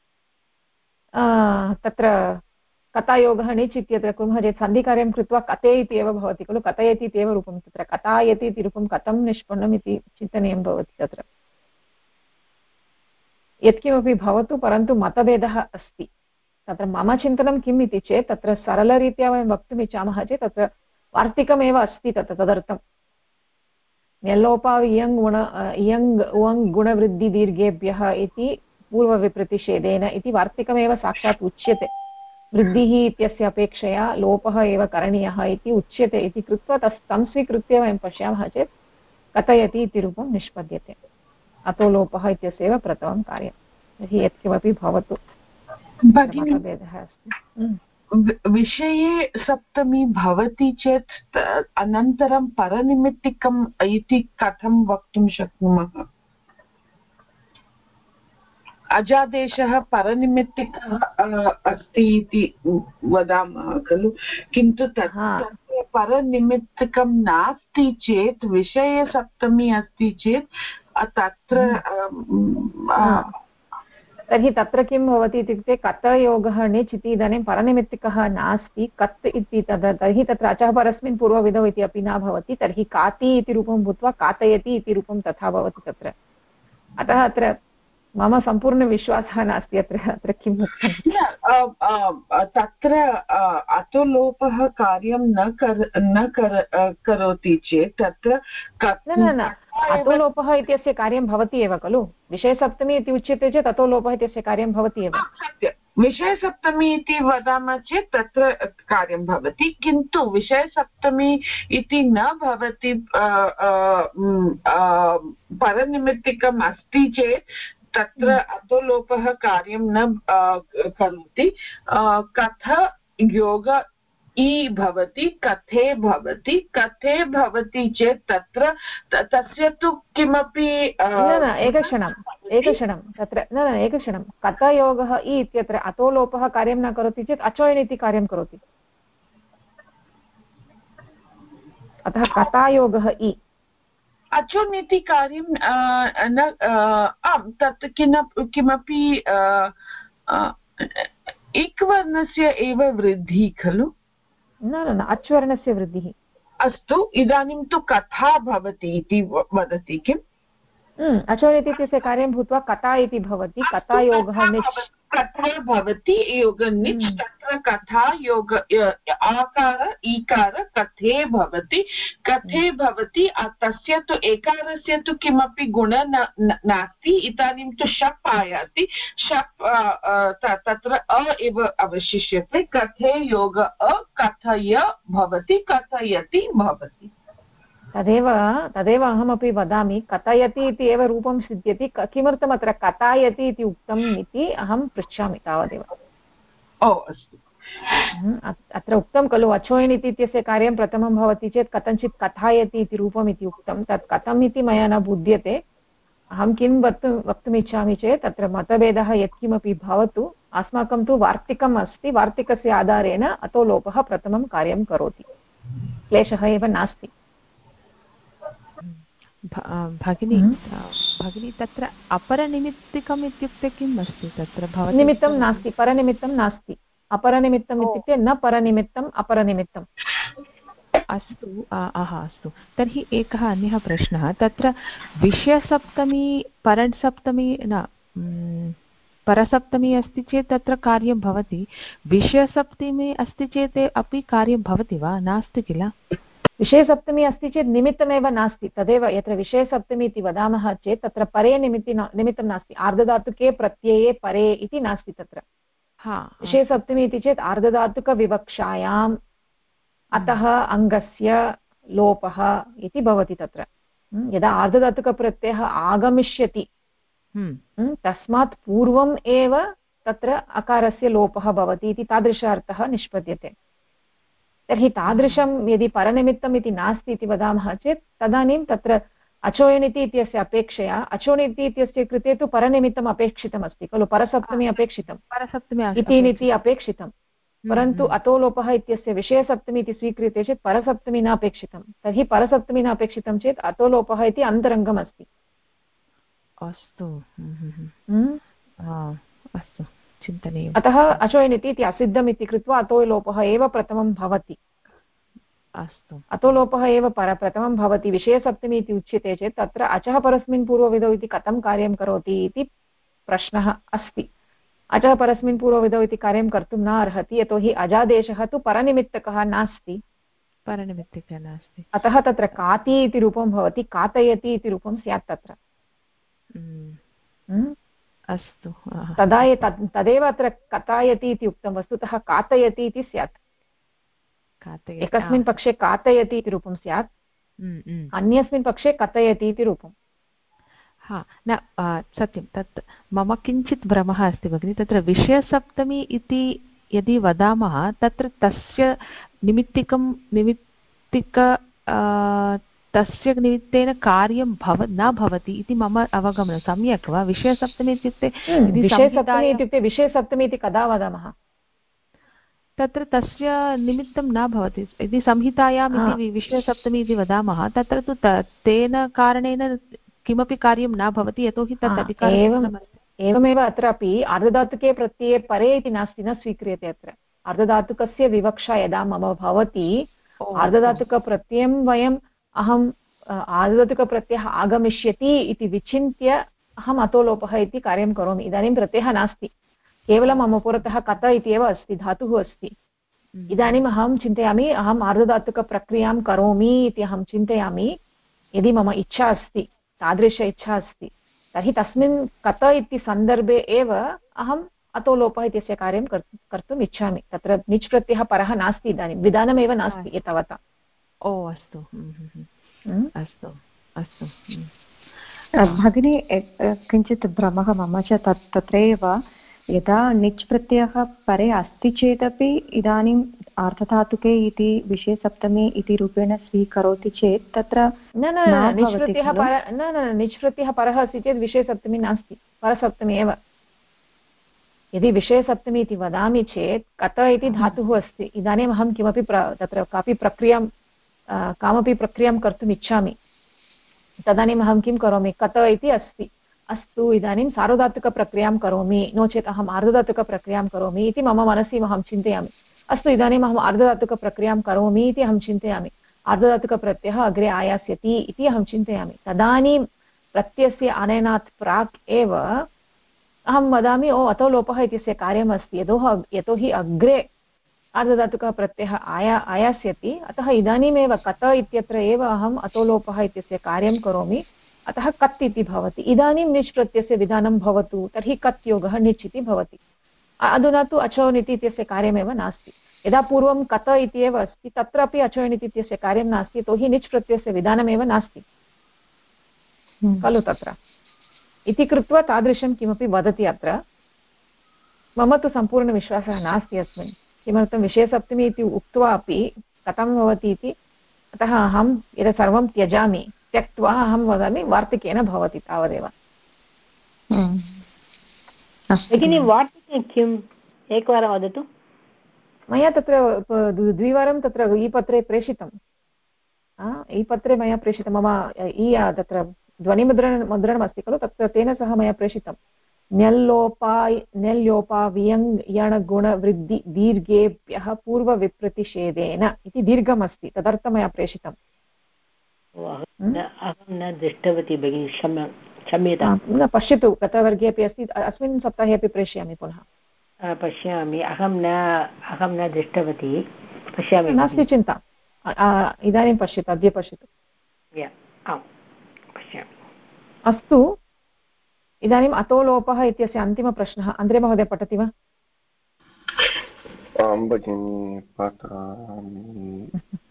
तत्र कथायोगः णिच् इत्यत्र कुर्मः चेत् सन्धिकार्यं कृत्वा कथे इति एव भवति खलु, कथयति इति एव रूपं। तत्र कथायति इति रूपं कथं निष्पन्नम् इति चिन्तनीयं भवति। तत्र यत्किमपि भवतु, परन्तु मतभेदः अस्ति। तत्र मम चिन्तनं किम् इति चेत् तत्र सरलरीत्या वयं वक्तुम् इच्छामः चेत् तत्र वार्तिकमेव अस्ति तदर्थं ण्यल्लोपा इयङ् उवङ् गुणवृद्धिदीर्घेभ्यः इति पूर्वविप्रतिषेधेन इति वार्तिकमेव साक्षात् उच्यते। वृद्धिः इत्यस्य अपेक्षया लोपः एव करणीयः इति उच्यते इति कृत्वा तं स्वीकृत्य वयं पश्यामः चेत् कथयति इति रूपं निष्पद्यते। अतो लोपः इत्यस्य एव प्रथमं कार्यं। तर्हि यत्किमपि भवतु, मतभेदः अस्ति। विषये सप्तमी भवति चेत् अनन्तरं परनिमित्तिकम् इति कथं वक्तुं शक्नुमः? अजादेशः परनिमित्तिकः अस्ति इति वदामः खलु, किन्तु तत्र परनिमित्तिकं नास्ति चेत् विषयसप्तमी अस्ति चेत् तत्र तर्हि तत्र किं भवति इत्युक्ते कतयोगः णिच् इति इदानीं परनिमित्तिकः नास्ति, कत् इति तर्हि तत्र अचः परस्मिन् पूर्वविधौ इति अपि न भवति, तर्हि काति इति रूपं भूत्वा कातयति इति रूपं तथा भवति तत्र। अतः अत्र मम सम्पूर्णविश्वासः नास्ति अत्र किम् उक्तं। तत्र अतो लोपः कार्यं न करोति चेत् तत्र न अतो लोपः इत्यस्य कार्यं भवति एव खलु। विषयसप्तमी इति उच्यते चेत् अतो लोपः इत्यस्य कार्यं भवति एव। विषयसप्तमी इति वदामः चेत् तत्र कार्यं भवति, किन्तु विषयसप्तमी इति न भवति, परनिमित्तिकम् अस्ति चेत् तत्र अतो लोपः कार्यं न करोति। कथ योग इ भवति, कथे भवति, कथे भवति चेत् तत्र तस्य तु किमपि एकक्षणं तत्र एकक्षणं कथयोगः इ इत्यत्र अतो लोपः कार्यं न करोति चेत् अचोयन् इति कार्यं करोति। अतः कथायोगः इ अचोनिति कार्यं न आम्, तत् किमपि इक् वर्णस्य एव वृद्धिः खलु। न अच्वर्णस्य वृद्धिः। अस्तु, इदानीं तु कथा भवति इति वदति किम्? अचोनिति इत्यस्य कार्यं भूत्वा कथा इति भवति कथायोगः निच् कथा भवति योग निच् तत्र कथा योग आकार ईकार कथे भवति कथे भवति तस्य तु एकारस्य तु किमपि गुण नास्ति इदानीं तु शप् आयाति शप् तत्र अ एव अवशिष्यते कथे योग कथय भवति कथयति भवति तदेव अहमपि वदामि कथयति इति एव रूपं सिद्ध्यति किमर्थम् अत्र कथायति इति उक्तम् इति अहं पृच्छामि तावदेव अस्तु अत्र उक्तं खलु अचोयन् इत्यस्य कार्यं प्रथमं भवति चेत् कथञ्चित् कथायति इति रूपम् इति उक्तं तत् कथम् इति मया न बुध्यते अहं किं वक्तुमिच्छामि चेत् अत्र मतभेदः यत्किमपि भवतु अस्माकं तु वार्तिकम् अस्ति वार्तिकस्य आधारेण अतो लोपः प्रथमं कार्यं करोति क्लेशः एव नास्ति भगिनी तत्र अपरनिमित्तिकम् इत्युक्ते किम् अस्ति तत्र निमित्तं नास्ति परनिमित्तं नास्ति अपरनिमित्तम् इत्युक्ते न परनिमित्तम् अपरनिमित्तम् अस्तु अस्तु तर्हि एकः अन्यः प्रश्नः तत्र विषयसप्तमी परसप्तमी न परसप्तमी अस्ति चेत् तत्र कार्यं भवति विषयसप्तमी अस्ति चेत् अपि कार्यं भवति वा नास्ति किल विषयसप्तमी अस्ति चेत् निमित्तमेव नास्ति तदेव यत्र विषयसप्तमी इति वदामः चेत् तत्र परे निमित्तं नास्ति आर्धधातुके प्रत्यये परे इति नास्ति तत्र विषयसप्तमी इति चेत् आर्धधातुकविवक्षायाम् अतः अङ्गस्य लोपः इति भवति तत्र यदा आर्धधातुकप्रत्ययः आगमिष्यति तस्मात् पूर्वम् एव तत्र अकारस्य लोपः भवति इति तादृशार्थः निष्पद्यते तर्हि तादृशं यदि परनिमित्तम् इति नास्ति इति वदामः चेत् तदानीं तत्र अचोयनिति इत्यस्य अपेक्षया अचोनिति इत्यस्य कृते तु परनिमित्तम् अपेक्षितमस्ति खलु परसप्तमी अपेक्षितं इति अपेक्षितं परन्तु अतो लोपः इत्यस्य विषयसप्तमी इति स्वीक्रियते चेत् परसप्तमी न अपेक्षितं तर्हि परसप्तमी न अपेक्षितं चेत् अतो लोपः इति अन्तरङ्गम् अस्ति अस्तु अस्तु चिन्तनीयम् अतः अचोयनिति इति असिद्धम् इति कृत्वा अतो लोपः एव प्रथमं भवति अस्तु अतो लोपः एव प्रथमं भवति विषयसप्तमी इति उच्यते चेत् तत्र अचः परस्मिन् पूर्वविधौ इति कथं कार्यं करोति इति प्रश्नः अस्ति अचः परस्मिन् पूर्वविधौ इति कार्यं कर्तुं न अर्हति यतोहि अजादेशः तु परनिमित्तकः नास्ति परनिमित्तकः नास्ति अतः तत्र काति इति रूपं भवति कातयति इति रूपं स्यात् तत्र अस्तु तदेव अत्र कथायति इति उक्तं वस्तुतः कातयति इति स्यात् एकस्मिन् पक्षे कातयति इति रूपं स्यात् अन्यस्मिन् पक्षे कथयति इति रूपं न सत्यं तत् मम किञ्चित् भ्रमः अस्ति भगिनि तत्र विषयसप्तमी इति यदि वदामः तत्र तस्य तस्य निमित्तेन कार्यं न भवति इति मम अवगमनं सम्यक् वा विषयसप्तमी इत्युक्ते विषयसप्तमी इति कदा वदामः तत्र तस्य निमित्तं न भवति यदि संहितायाम् इति विषयसप्तमी इति वदामः तत्र तु तेन कारणेन किमपि कार्यं न भवति यतोहि तत् अधिकारम् एवमेव अत्रापि आर्धधातुके प्रत्यये परे इति नास्ति न स्वीक्रियते अत्र आर्धधातुकस्य विवक्षा यदा मम भवति आर्धधातुकप्रत्ययं वयम् अहम् आर्धधातुकप्रत्ययः आगमिष्यति इति विचिन्त्य अहम् अतो लोपः इति कार्यं करोमि इदानीं प्रत्ययः नास्ति केवलं मम पुरतः कथ इति एव अस्ति धातुः अस्ति इदानीम् अहं चिन्तयामि अहम् आर्धधातुकप्रक्रियां करोमि इति अहं चिन्तयामि यदि मम इच्छा अस्ति तादृश इच्छा अस्ति तर्हि तस्मिन् कथ इति सन्दर्भे एव अहम् अतो लोपः इत्यस्य कार्यं कर्तुम् इच्छामि तत्र निच् प्रत्ययः परः नास्ति इदानीं विधानमेव नास्ति एतावता अस्तु अस्तु अस्तु भगिनी किञ्चित् भ्रमः मम च तत्रैव यदा निच् प्रत्ययः परे अस्ति चेदपि इदानीम् आर्धधातुके इति विषयसप्तमी इति रूपेण स्वीकरोति चेत् तत्र निच् प्रत्ययः परः अस्ति चेत् विषयसप्तमी नास्ति परसप्तमी एव यदि विषयसप्तमी इति वदामि चेत् कथ इति धातुः अस्ति इदानीम् अहं किमपि तत्र कामपि प्रक्रियां कर्तुम् इच्छामि तदानीम् अहं किं करोमि कथ इति अस्ति अस्तु इदानीं सार्वधातुकप्रक्रियां करोमि नो चेत् अहम् आर्धधातुकप्रक्रियां करोमि इति मम मनसि अहं चिन्तयामि अस्तु इदानीम् अहम् आर्धधातुकप्रक्रियां करोमि इति अहं चिन्तयामि आर्धधातुकप्रत्ययः अग्रे आयास्यति इति अहं चिन्तयामि तदानीं प्रत्ययस्य आनयनात् प्राक् एव अहं वदामि ओ अतो लोपः इत्यस्य कार्यमस्ति यतोहि अग्रे आर्धधातुकः प्रत्ययः आयास्यति, अतः इदानीमेव कत इत्यत्र एव अहम् अतो लोपः इत्यस्य कार्यं करोमि, अतः कत् इति भवति। इदानीं निच् प्रत्ययस्य विधानं भवतु तर्हि कत् योगः निच् इति भवति। अधुना तु अचोनिति इत्यस्य कार्यमेव नास्ति। यदा पूर्वं कत इति एव अस्ति तत्रापि अचोनिति इत्यस्य कार्यं नास्ति, यतोहि निच् प्रत्ययस्य विधानमेव नास्ति खलु तत्र इति कृत्वा तादृशं किमपि वदति अत्र। मम तु सम्पूर्णविश्वासः नास्ति अस्मिन्। किमर्थं विषयसप्तमी इति उक्त्वा अपि कथं भवति इति, अतः अहं एतत् सर्वं त्यक्त्वा अहं वदामि वार्तिकेन भवति तावदेव। भगिनी वार्तिके किम् एकवारं वदतु। मया तत्र द्विवारं तत्र ई पत्रे प्रेषितं, ई पत्रे मया प्रेषितं, मम ई तत्र ध्वनिमुद्रणमस्ति खलु तत्र तेन सह मया प्रेषितं। न्यल्लोपा वियङ्यणगुणवृद्धि दीर्घेभ्यः पूर्वविप्रतिषेधेन इति दीर्घमस्ति, तदर्थं मया प्रेषितम्। अहं न दृष्टवती भगिनी, क्षम्यतां। न पश्यतु, गतवर्गे अपि अस्ति, अस्मिन् सप्ताहे अपि प्रेषयामि पुनः। पश्यामि, अहं न दृष्टवती, पश्यामि। नास्ति चिन्ता, इदानीं पश्यतु, अद्य पश्यतु। आम् पश्यामि। अस्तु, इदानीम् अतो लोपः इत्यस्य अन्तिमप्रश्नः अन्द्रे महोदय पठति वा? आं भगिनि पठामि।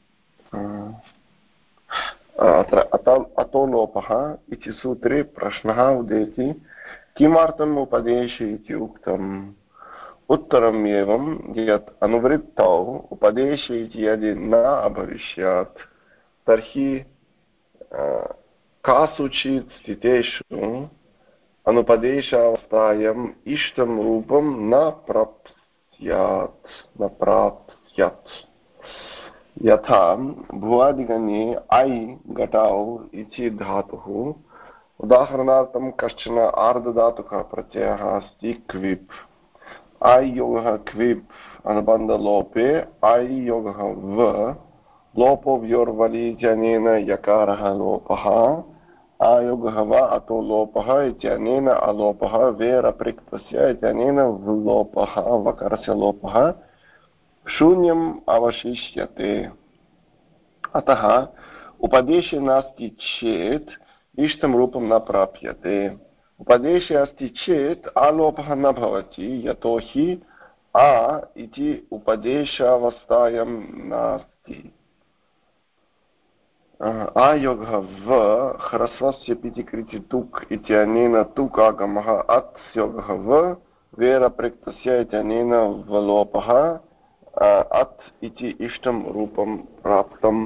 अत्र अतो लोपः इति सूत्रे प्रश्नः उदेति, किमर्थम् उपदेशे इति उक्तम्? उत्तरम् एवं यत् अनुवृत्तौ उपदेशे इति यदि न अभविष्यत् तर्हि कासुचित् स्थितेषु अनुपदेशावस्थायाम् इष्टं रूपं न प्राप्स्यत्। यथा भुवादिगणे ऐ घटौ इति धातुः, उदाहरणार्थं कश्चन आर्धधातुकः प्रत्ययः अस्ति क्विप्, ऐ योगः क्विप् अनुबन्धलोपे ऐ योगः व, लोपो व्योर्वलिजनेन यकारः लोपः, आयोगः वा अतो लोपः इत्यनेन अलोपः, वेरप्रिक्तस्य इत्यनेन लोपः वकारस्य लोपः शून्यम् अवशिष्यते। अतः उपदेशे नास्ति चेत् इष्टं रूपं न प्राप्यते। उपदेशे अस्ति चेत् आलोपः न भवति, यतोहि आ इति उपदेशावस्थायां नास्ति। आयोगः व ह्रस्वस्य पिति कृति तुक् इत्यनेन तुक् आगमः, अत् योगः व वेरप्रिक्तस्य इत्यनेन वलोपः, अत् इति इष्टं रूपं प्राप्तम्।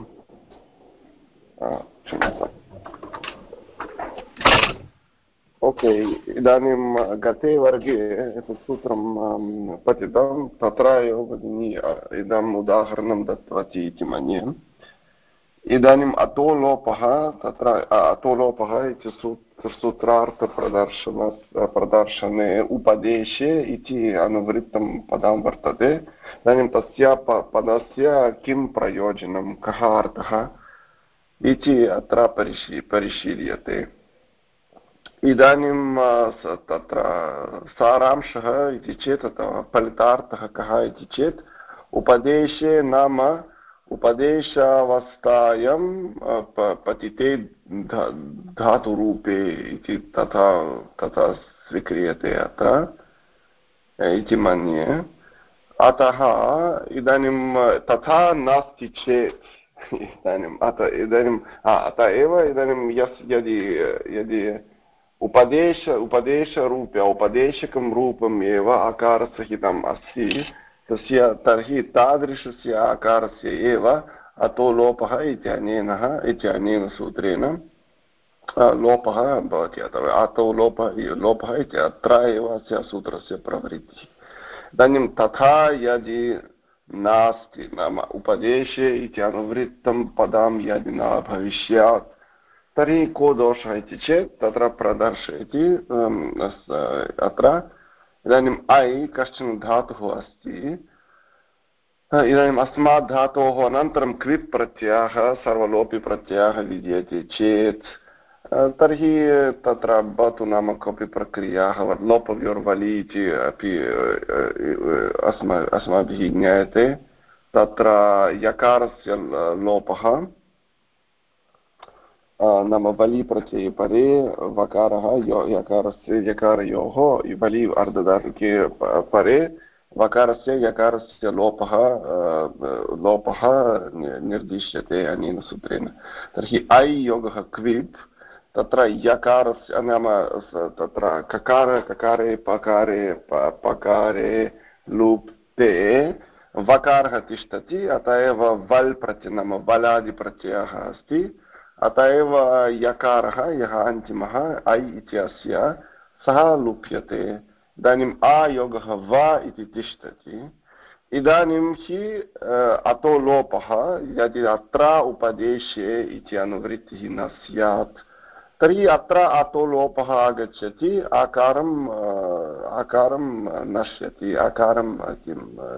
ओके, इदानीं गते वर्गे एतत् सूत्रं पठितं, तत्र एव भगिनी इदम् उदाहरणं दत्तवती इति मन्ये। इदानीम् अतो लोपः, तत्र अतो लोपः इति सूत्रार्थप्रदर्शने उपदेशे इति अनुवृत्तं पदं वर्तते। इदानीं तस्य पदस्य किं प्रयोजनं, कः अर्थः इति अत्र परिशील्यते। इदानीं तत्र सारांशः इति चेत् फलितार्थः कः इति चेत्, उपदेशे नाम उपदेशावस्थायां पतिते धातुरूपे इति तथा स्वीक्रियते अत्र इति मन्ये। अतः इदानीं तथा नास्ति चेत् अतः एव इदानीं यदि उपदेशरूपे उपदेशकं रूपम् एव आकारसहितम् अस्ति तर्हि तादृशस्य आकारस्य एव अतो लोपः इत्यनेन सूत्रेण लोपः भवति, अथवा अतो लोपः इति अत्र एव अस्य सूत्रस्य प्रवृत्तिः। इदानीं तथा यदि नास्ति, नाम उपदेशे इति अनुवृत्तं पदं यदि न भविष्यात् तर्हि को दोषः इति चेत् तत्र प्रदर्शयति। अत्र इदानीम् ऐ कश्चन धातुः अस्ति, इदानीम् अस्मात् धातोः अनन्तरं क्विप् प्रत्ययः सर्वलोपि प्रत्ययः विद्यते चेत् तर्हि तत्र भवतु नाम कोऽपि प्रक्रियाः लोपव्योर्वलि इति अपि अस्माभिः ज्ञायते। तत्र यकारस्य लोपः नाम वलि प्रत्यये परे वकारः यकारयोः वलि अर्धधातुके परे वकारस्य यकारस्य लोपः निर्दिश्यते अनेन सूत्रेण। तर्हि ऐ योगः क्विप् तत्र यकारस्य नाम तत्र ककारे पकारे पकारे लुप्ते वकारः तिष्ठति, अतः एव वल् प्रत्ययः नाम वलादिप्रत्ययः अस्ति, अतः एव यकारः यः अन्तिमः ऐ इत्यस्य सः लुप्यते। इदानीम् आयोगः वा इति तिष्ठति। इदानीं हि अतो लोपः यदि अत्र उपदेशे इति अनुवृत्तिः न स्यात् तर्हि अत्र अतो लोपः आगच्छति, आकारं नश्यति, आकारं किं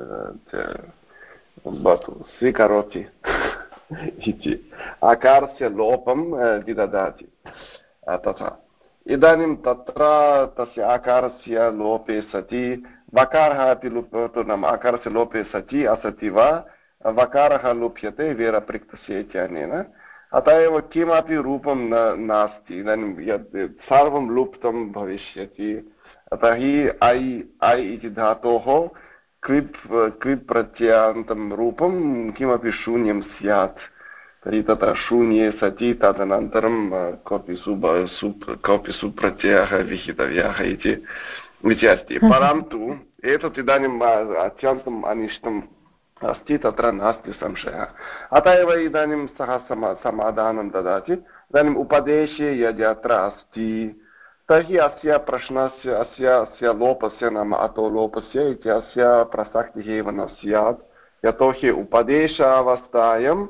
भवतु स्वीकरोति इति आकारस्य लोपं विददाति तथा। इदानीं तत्र तस्य आकारस्य लोपे सति वकारः अपि लुप्यते, नाम आकारस्य लोपे सति असति वा वकारः लुप्यते वेरप्रिक्तस्य इत्यनेन, अतः एव किमपि रूपं नास्ति। इदानीं यत् सर्वं लुप्तं भविष्यति। अतः हि ऐ इति धातोः क्विप् प्रत्ययान्तं रूपं किमपि शून्यं स्यात्, तर्हि तत्र शून्ये सति तदनन्तरं कोऽपि सुप्रत्ययः विहितव्यः इति अस्ति। परन्तु एतत् इदानीम् अत्यन्तम् अनिष्टम् अस्ति, तत्र नास्ति संशयः। अतः एव इदानीं सः समाधानं ददाति। इदानीम् उपदेशे यदि अत्र अस्ति तर्हि अस्य प्रश्नस्य अस्य लोपस्य नाम अतो लोपस्य इत्यस्य प्रसक्तिः एव न स्यात्, यतोहि उपदेशावस्थायाम्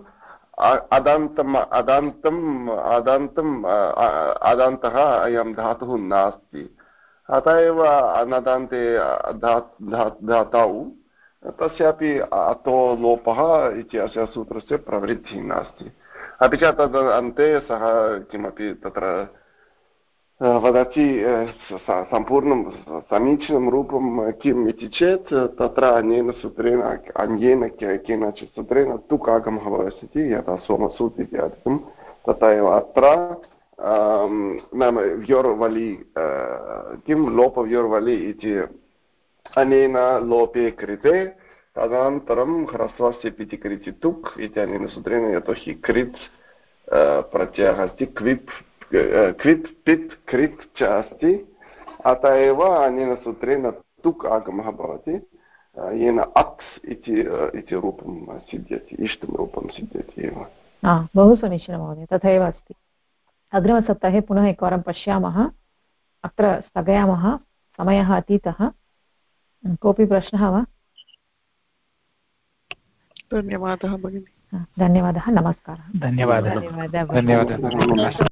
अदन्तः अयं धातुः नास्ति। अतः एव अनदान्ते धातौ तस्यापि अतो लोपः इति अस्य सूत्रस्य प्रवृत्तिः नास्ति। अपि च तद् अन्ते सः किमपि तत्र वदति सम्पूर्णं समीचीनं रूपं किम् इति चेत् तत्र अनेन सूत्रेण अन्येन केनचित् सूत्रेण तुक् आगमः भविष्यति, यथा सोमसूत् इत्यादिकं तथा एव अत्र नाम व्योर्वलि किं लोपव्योर्वलि इति अनेन लोपे कृते तदनन्तरं ह्रस्वस्य पिति कृति तुक् इत्यनेन सूत्रेण, यतोहि कृत् प्रत्ययः अस्ति, क्वित् पित् कृत् च अस्ति, अतः एव अनेन सूत्रेण तुक् आगमः भवति, येन अत् इति रूपं सिद्ध्यति, इष्टं रूपं सिद्ध्यति एव। बहु समीचीनं महोदय, तथैव अस्ति। अग्रिमसप्ताहे पुनः एकवारं पश्यामः। अत्र स्थगयामः, समयः अतीतः। कोऽपि प्रश्नः वा? धन्यवादः भगिनी। धन्यवादः, नमस्कारः। धन्यवादः।